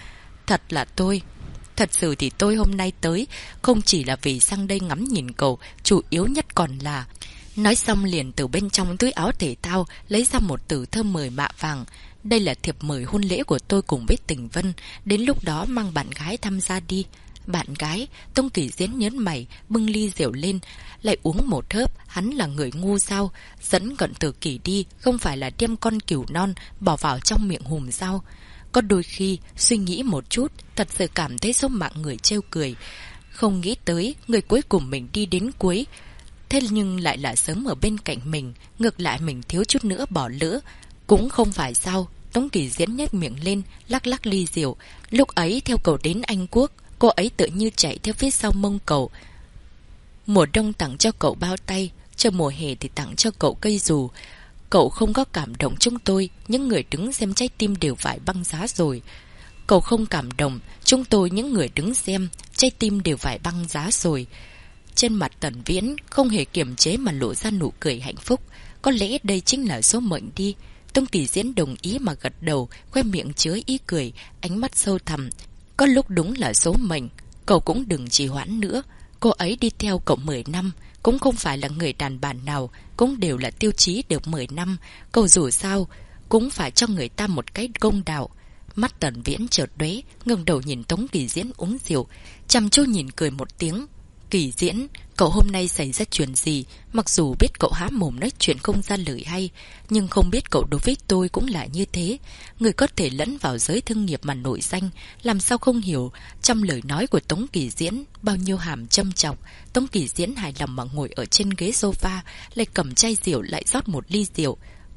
Thật sự thì tôi hôm nay tới không chỉ là vì sang đây ngắm nhìn cậu, chủ yếu nhất còn là... Nói xong liền từ bên trong túi áo thể thao lấy ra một tờ thơm mời mạ vàng. Đây là thiệp mời hôn lễ của tôi cùng với Tình Vân, đến lúc đó mang bạn gái tham gia đi. Bạn gái? Tống Kỳ Diễn nhớn mày, bưng ly rượu lên, lại uống một hớp. Hắn là người ngu sao? Dẫn Cận Tử Kỳ đi, không phải là đem con cừu non bỏ vào trong miệng hùm sao? Có đôi khi suy nghĩ một chút, thật sự cảm thấy số mạng người trêu cười. Không nghĩ tới người cuối cùng mình đi đến cuối, thế nhưng lại là sớm ở bên cạnh mình. Ngược lại mình thiếu chút nữa bỏ lỡ cũng không phải sao? Tống Kỳ Diễn nhếch miệng lên, lắc lắc ly rượu. Lúc ấy theo cậu đến Anh Quốc, cô ấy tự như chạy theo phía sau mông cậu. Mùa đông tặng cho cậu bao tay, chờ mùa hè thì tặng cho cậu cây dù. Cậu không có cảm động chúng tôi, những người đứng xem trái tim đều phải băng giá rồi. Cậu không cảm động, chúng tôi những người đứng xem, trái tim đều phải băng giá rồi. Trên mặt Tần Viễn không hề kiềm chế mà lộ ra nụ cười hạnh phúc. Có lẽ đây chính là số mệnh đi. Tống Kỳ Diễn đồng ý mà gật đầu, khoe miệng chứa ý cười, ánh mắt sâu thẳm. Có lúc đúng là số mệnh, cậu cũng đừng trì hoãn nữa. Cô ấy đi theo cậu 10 năm, cũng không phải là người đàn bà nào cũng đều là tiêu chí được 10 năm. Cậu dù sao cũng phải cho người ta một cái công đạo. Mắt Tần Viễn chợt lóe, ngẩng đầu nhìn Tống Kỳ Diễn uống rượu, chăm chú nhìn cười một tiếng. Kỳ Diễn, cậu hôm nay xảy ra chuyện gì? Mặc dù biết cậu há mồm nói chuyện không ra lời hay, nhưng không biết cậu đối với tôi cũng là như thế. Người có thể lẫn vào giới thương nghiệp mà nổi danh, làm sao không hiểu trong lời nói của Tống Kỳ Diễn bao nhiêu hàm châm chọc. Tống Kỳ Diễn hài lòng mà ngồi ở trên ghế sofa, lại cầm chai rượu lại rót một ly rượu.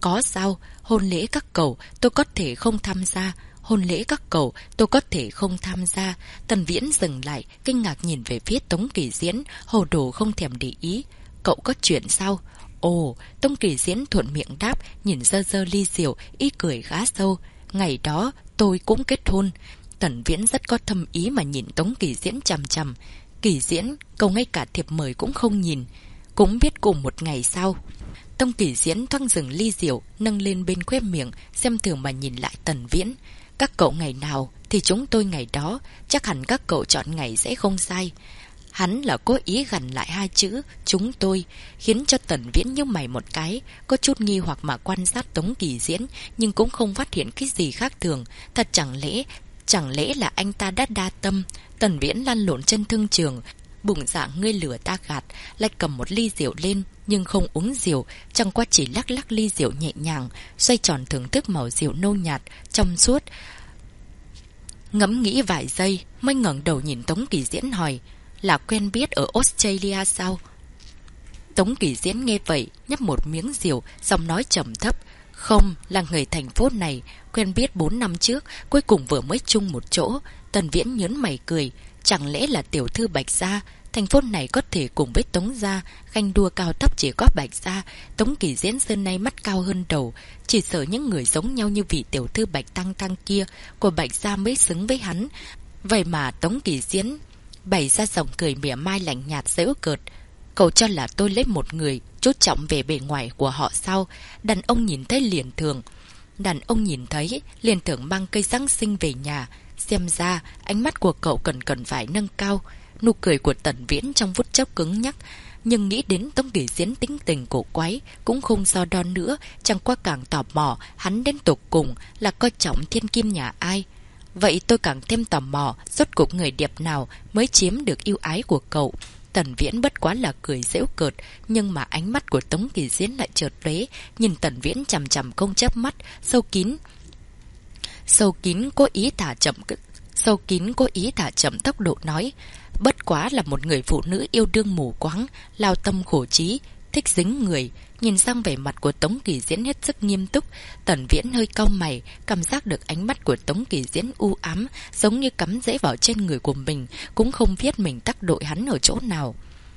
Có sao? Hôn lễ các cậu tôi có thể không tham gia. Hôn lễ các cậu tôi có thể không tham gia. Tần Viễn dừng lại, kinh ngạc nhìn về phía Tống Kỳ Diễn, hồ đồ không thèm để ý. Cậu có chuyện sao? Ồ, Tống Kỳ Diễn thuận miệng đáp, nhìn dơ dơ ly rượu, ý cười khá sâu. Ngày đó tôi cũng kết hôn. Tần Viễn rất có thâm ý mà nhìn Tống Kỳ Diễn chằm chằm. Kỳ Diễn, cậu ngay cả thiệp mời cũng không nhìn, cũng biết cùng một ngày sao? Tống Kỳ Diễn thoáng dừng ly rượu, nâng lên bên khóe miệng, xem thường mà nhìn lại Tần Viễn. Các cậu ngày nào thì chúng tôi ngày đó, chắc hẳn các cậu chọn ngày sẽ không sai. Hắn là cố ý gằn lại hai chữ chúng tôi, khiến cho Tần Viễn nhíu mày một cái, có chút nghi hoặc mà quan sát Tống Kỳ Diễn, nhưng cũng không phát hiện cái gì khác thường. Thật chẳng lẽ là anh ta đã đa tâm? Tần Viễn lăn lộn trên thương trường, bụng dạ ngươi lửa ta gạt, lại cầm một ly rượu lên, nhưng không uống rượu, chẳng qua chỉ lắc lắc ly rượu nhẹ nhàng, xoay tròn thưởng thức màu rượu nâu nhạt, trong suốt. Ngẫm nghĩ vài giây, mới ngẩng đầu nhìn Tống Kỳ Diễn hỏi, là quen biết ở Australia sao? Tống Kỳ Diễn nghe vậy, nhấp một miếng rượu, giọng nói trầm thấp, không, là người thành phố này, quen biết 4 năm trước, cuối cùng vừa mới chung một chỗ. Tần Viễn nhớn mày cười, chẳng lẽ là tiểu thư Bạch Gia? Thành phố này có thể cùng với Tống Gia, ganh đua cao thấp chỉ có Bạch Gia. Tống Kỳ Diễn xưa nay mắt cao hơn đầu, chỉ sợ những người giống nhau như vị tiểu thư Bạch Tăng Tăng kia của Bạch Gia mới xứng với hắn. Vậy mà Tống Kỳ Diễn bày ra giọng cười mỉa mai lạnh nhạt giễu cợt. Cậu cho là tôi lấy một người chú trọng về bề ngoài của họ sao? Đàn ông nhìn thấy liền thường. Đàn ông nhìn thấy liền thường mang cây Giáng sinh về nhà. Xem ra ánh mắt của cậu cần phải nâng cao. Nụ cười của Tần Viễn trong phút chốc cứng nhắc, nhưng nghĩ đến Tống Kỳ Diễn tính tình cổ quái cũng không so đo nữa, chẳng qua càng tò mò hắn đến tột cùng là coi trọng thiên kim nhà ai. Vậy tôi càng thêm tò mò, rốt cuộc người đẹp nào mới chiếm được yêu ái của cậu. Tần Viễn bất quá là cười giễu cợt, nhưng mà ánh mắt của Tống Kỳ Diễn lại chợt lóe, nhìn Tần Viễn chằm chằm không chớp mắt, sâu kín cố ý thả chậm tốc độ nói, bất quá là một người phụ nữ yêu đương mù quáng, lao tâm khổ trí, thích dính người. Nhìn sang vẻ mặt của Tống Kỳ Diễn hết sức nghiêm túc, Tần Viễn hơi cau mày, cảm giác được ánh mắt của Tống Kỳ Diễn u ám, giống như cắm rễ vào trên người của mình, cũng không biết mình đắc tội hắn ở chỗ nào.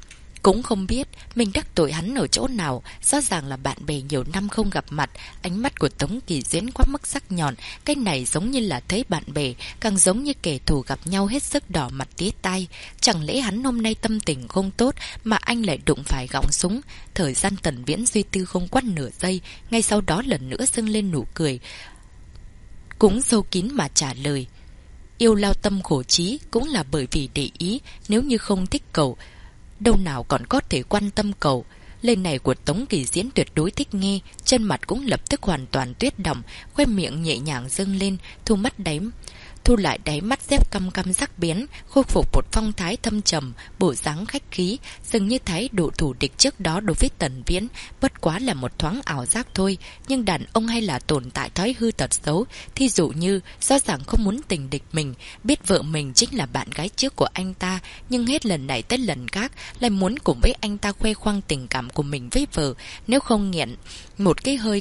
Rõ ràng là bạn bè nhiều năm không gặp mặt. Ánh mắt của Tống Kỳ Diễn quá mức sắc nhọn, cái này giống như là thấy bạn bè, càng giống như kẻ thù gặp nhau hết sức đỏ mặt tía tai. Chẳng lẽ hắn hôm nay tâm tình không tốt mà anh lại đụng phải gọng súng? Thời gian Tần Viễn suy tư không quá nửa giây, ngay sau đó lần nữa dâng lên nụ cười, cũng sâu kín mà trả lời, yêu lao tâm khổ trí cũng là bởi vì để ý, nếu như không thích cậu, đâu nào còn có thể quan tâm cậu. Lời này của Tống Kỳ Diễn tuyệt đối thích nghe, trên mặt cũng lập tức hoàn toàn tuyết động, khóe miệng nhẹ nhàng dâng lên, thu lại đáy mắt dép căm căm sắc bén, khôi phục một phong thái thâm trầm, bộ dáng khách khí, dường như thái độ thủ địch trước đó đối với Tần Viễn bất quá là một thoáng ảo giác thôi. Nhưng đàn ông hay là tồn tại thói hư tật xấu, thí dụ như rõ ràng không muốn tình địch mình, biết vợ mình chính là bạn gái trước của anh ta, nhưng hết lần này tới lần khác lại muốn cùng với anh ta khoe khoang tình cảm của mình với vợ. Nếu không nghẹn một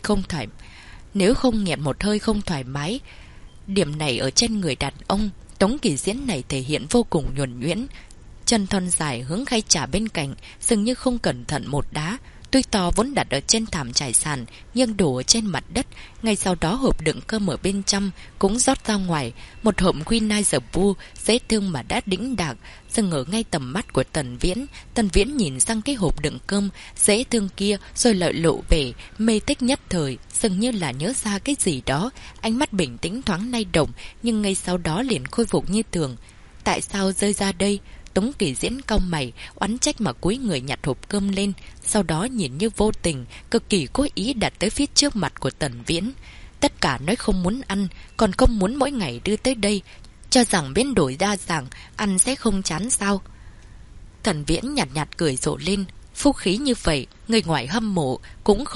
hơi không thoải mái, điểm này ở trên người đàn ông, Tống Kỳ Diễn này thể hiện vô cùng nhuần nhuyễn. Chân thon dài hướng khay trà bên cạnh, dường như không cẩn thận một đá, tuy to vốn đặt ở trên thảm trải sàn, nghiêng đổ ở trên mặt đất. Ngay sau đó hộp đựng cơm ở bên trong cũng rót ra ngoài, một hộp Quinai giờ bu dễ thương mà đã đĩnh đạc, dừng ở ngay tầm mắt của Tần Viễn. Tần Viễn nhìn sang cái hộp đựng cơm dễ thương kia, rồi lại lộ vẻ mê thích nhất thời, dường như là nhớ ra cái gì đó. Ánh mắt bình tĩnh thoáng lay động, nhưng ngay sau đó liền khôi phục như thường. Tại sao rơi ra đây? Tống Kỳ Diễn cau mày, oán trách mà cúi người nhặt hộp cơm lên, sau đó nhìn như vô tình, cực kỳ cố ý đặt tới phía trước mặt của Tần Viễn. Tất cả nói không muốn ăn, còn không muốn mỗi ngày đưa tới đây, cho rằng biến đổi đa dạng, ăn sẽ không chán sao? Tần Viễn nhạt nhạt cười rộ lên, phúc khí như vậy, người ngoài hâm mộ cũng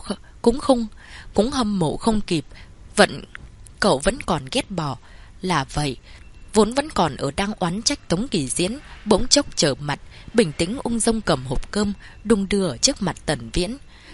hâm mộ không kịp, cậu vẫn còn ghét bỏ. Là vậy. Vốn vẫn còn ở đang oán trách Tống Kỳ Diễn, bỗng chốc trở mặt, bình tĩnh ung dung cầm hộp cơm, đung đưa ở trước mặt Tần Viễn.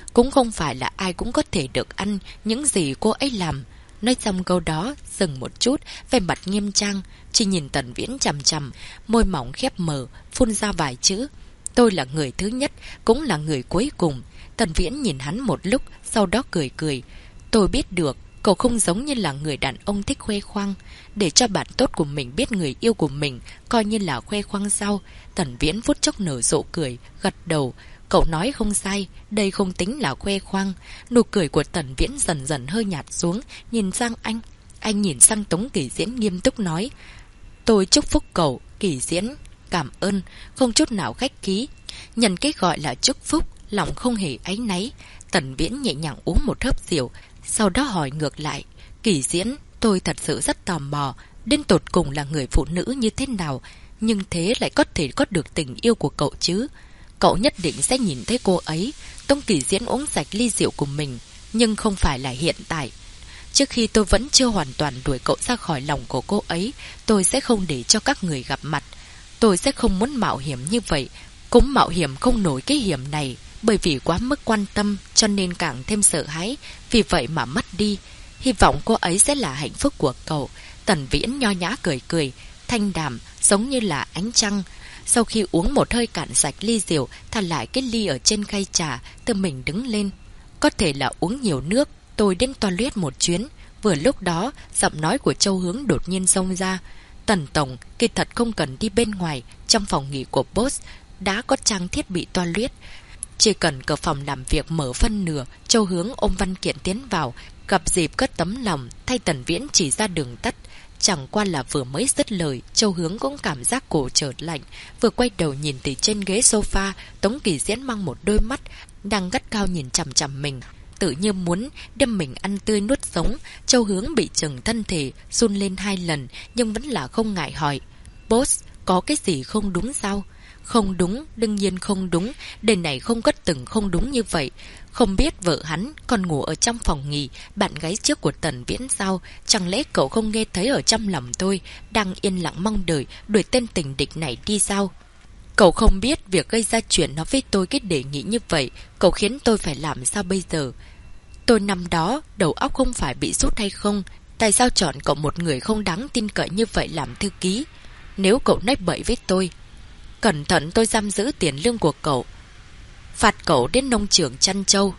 Cũng không phải là ai cũng có thể được ăn những gì cô ấy làm. Nói xong câu đó, dừng một chút, vẻ mặt nghiêm trang, chỉ nhìn Tần Viễn chằm chằm, môi mỏng khép mờ, phun ra vài chữ. Tôi là người thứ nhất, cũng là người cuối cùng. Tần Viễn nhìn hắn một lúc, sau đó cười cười. Tôi biết được, cậu không giống như là người đàn ông thích khoe khoang. Để cho bạn tốt của mình biết người yêu của mình, coi như là khoe khoang sao? Tần Viễn phút chốc nở rộ cười, gật đầu. Cậu nói không sai, đây không tính là khoe khoang. Nụ cười của Tần Viễn dần dần hơi nhạt xuống, nhìn sang anh. Anh nhìn sang Tống Kỳ Diễn nghiêm túc nói. Tôi chúc phúc cậu, Kỳ Diễn. Cảm ơn, không chút nào khách khí. Nhân cái gọi là chúc phúc, lòng không hề áy náy. Tần Viễn nhẹ nhàng uống một hớp rượu, sau đó hỏi ngược lại. Kỳ Diễn, tôi thật sự rất tò mò, đến tột cùng là người phụ nữ như thế nào, nhưng thế lại có thể có được tình yêu của cậu chứ? Cậu nhất định sẽ nhìn thấy cô ấy. Tống Kỳ Diễn uống sạch ly rượu của mình, nhưng không phải là hiện tại. Trước khi tôi vẫn chưa hoàn toàn đuổi cậu ra khỏi lòng của cô ấy, tôi sẽ không để cho các người gặp mặt. Tôi sẽ không muốn mạo hiểm như vậy, cũng mạo hiểm không nổi cái hiểm này, bởi vì quá mức quan tâm cho nên càng thêm sợ hãi, vì vậy mà mất đi. Hy vọng cô ấy sẽ là hạnh phúc của cậu. Tần Viễn nho nhã cười cười, thanh đạm, giống như là ánh trăng. Sau khi uống một hơi cạn sạch ly rượu, thả lại cái ly ở trên khay trà, tự mình đứng lên. Có thể là uống nhiều nước, tôi đến toilet một chuyến. Vừa lúc đó, giọng nói của Châu Hướng đột nhiên xông ra. Tần tổng, kỳ thật không cần đi bên ngoài, trong phòng nghỉ của boss đã có trang thiết bị toilet. Chỉ cần cửa phòng làm việc mở phân nửa, Châu Hướng ôm văn kiện tiến vào, gặp dịp cất tấm lòng, thay Tần Viễn chỉ ra đường tắt. Chẳng qua là vừa mới dứt lời, Châu Hướng cũng cảm giác cổ chợt lạnh, vừa quay đầu nhìn từ trên ghế sofa, Tống Kỳ Diễn mang một đôi mắt đang gắt cao nhìn chằm chằm mình, tự như muốn đem mình ăn tươi nuốt sống. Châu Hướng bị chừng thân thể, run lên 2 lần, nhưng vẫn là không ngại hỏi. Boss, có cái gì không đúng sao? Không đúng, đương nhiên không đúng, đời này không có từng không đúng như vậy. Không biết vợ hắn còn ngủ ở trong phòng nghỉ, bạn gái trước của Tần Viễn sao? Chẳng lẽ cậu không nghe thấy ở trong lòng tôi đang yên lặng mong đợi đuổi tên tình địch này đi sao? Cậu không biết việc gây ra chuyện nó với tôi cái đề nghị như vậy, cậu khiến tôi phải làm sao bây giờ? Tôi năm đó đầu óc không phải bị sút hay không? Tại sao chọn cậu một người không đáng tin cậy như vậy làm thư ký? Nếu cậu nói bậy với tôi, cẩn thận tôi giam giữ tiền lương của cậu, phạt cậu đến nông trường chăn trâu.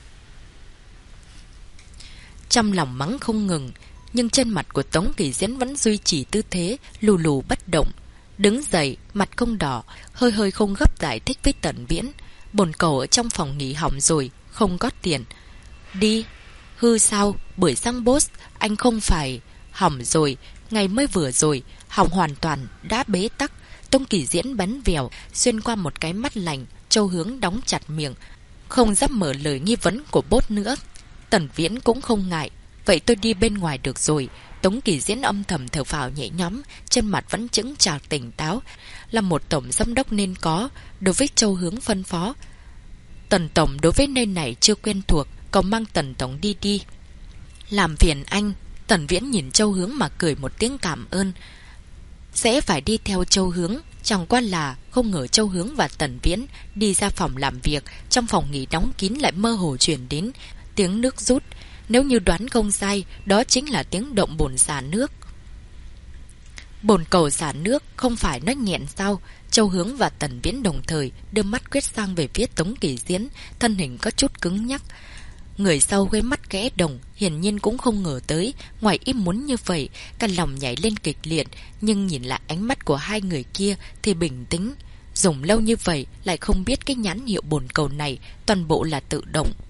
Trong lòng mắng không ngừng, nhưng trên mặt của Tống Kỳ Diễn vẫn duy trì tư thế lù lù bất động. Đứng dậy, mặt không đỏ, hơi hơi không gấp giải thích với Tần Viễn. Bồn cầu ở trong phòng nghỉ hỏng rồi, không có tiền. Đi. Hư sao? Buổi sáng boss, anh không phải... Hỏng rồi, ngày mới vừa rồi, hỏng hoàn toàn, đã bế tắc. Tống Kỳ Diễn bắn vèo, xuyên qua một cái mắt lạnh. Châu Hướng đóng chặt miệng, không dám mở lời nghi vấn của boss nữa. Tần Viễn cũng không ngại. Vậy tôi đi bên ngoài được rồi. Tống Kỳ Diễn âm thầm thở phào nhẹ nhõm, trên mặt vẫn chững chạc tỉnh táo, là một tổng giám đốc nên có. Đối với Châu Hướng phân phó, Tần tổng đối với nơi này chưa quen thuộc, cậu mang Tần tổng đi đi. Làm phiền anh. Tần Viễn nhìn Châu Hướng mà cười một tiếng cảm ơn. Sẽ phải đi theo Châu Hướng. Chẳng qua là không ngờ Châu Hướng và Tần Viễn đi ra phòng làm việc, trong phòng nghỉ đóng kín lại mơ hồ truyền đến tiếng nước rút. Nếu như đoán không sai, đó chính là tiếng động bồn xả nước. Bồn cầu xả nước không phải nó nghẹn sao? Châu Hướng và Tần Viễn đồng thời đưa mắt quét sang về phía Tống Kỳ Diễn, thân hình có chút cứng nhắc. Người sau với mắt kẽ đồng hiển nhiên cũng không ngờ tới, ngoài ý muốn như vậy, cả lòng nhảy lên kịch liệt, nhưng nhìn lại ánh mắt của hai người kia thì bình tĩnh. Dùng lâu như vậy lại không biết cái nhãn hiệu bồn cầu này toàn bộ là tự động.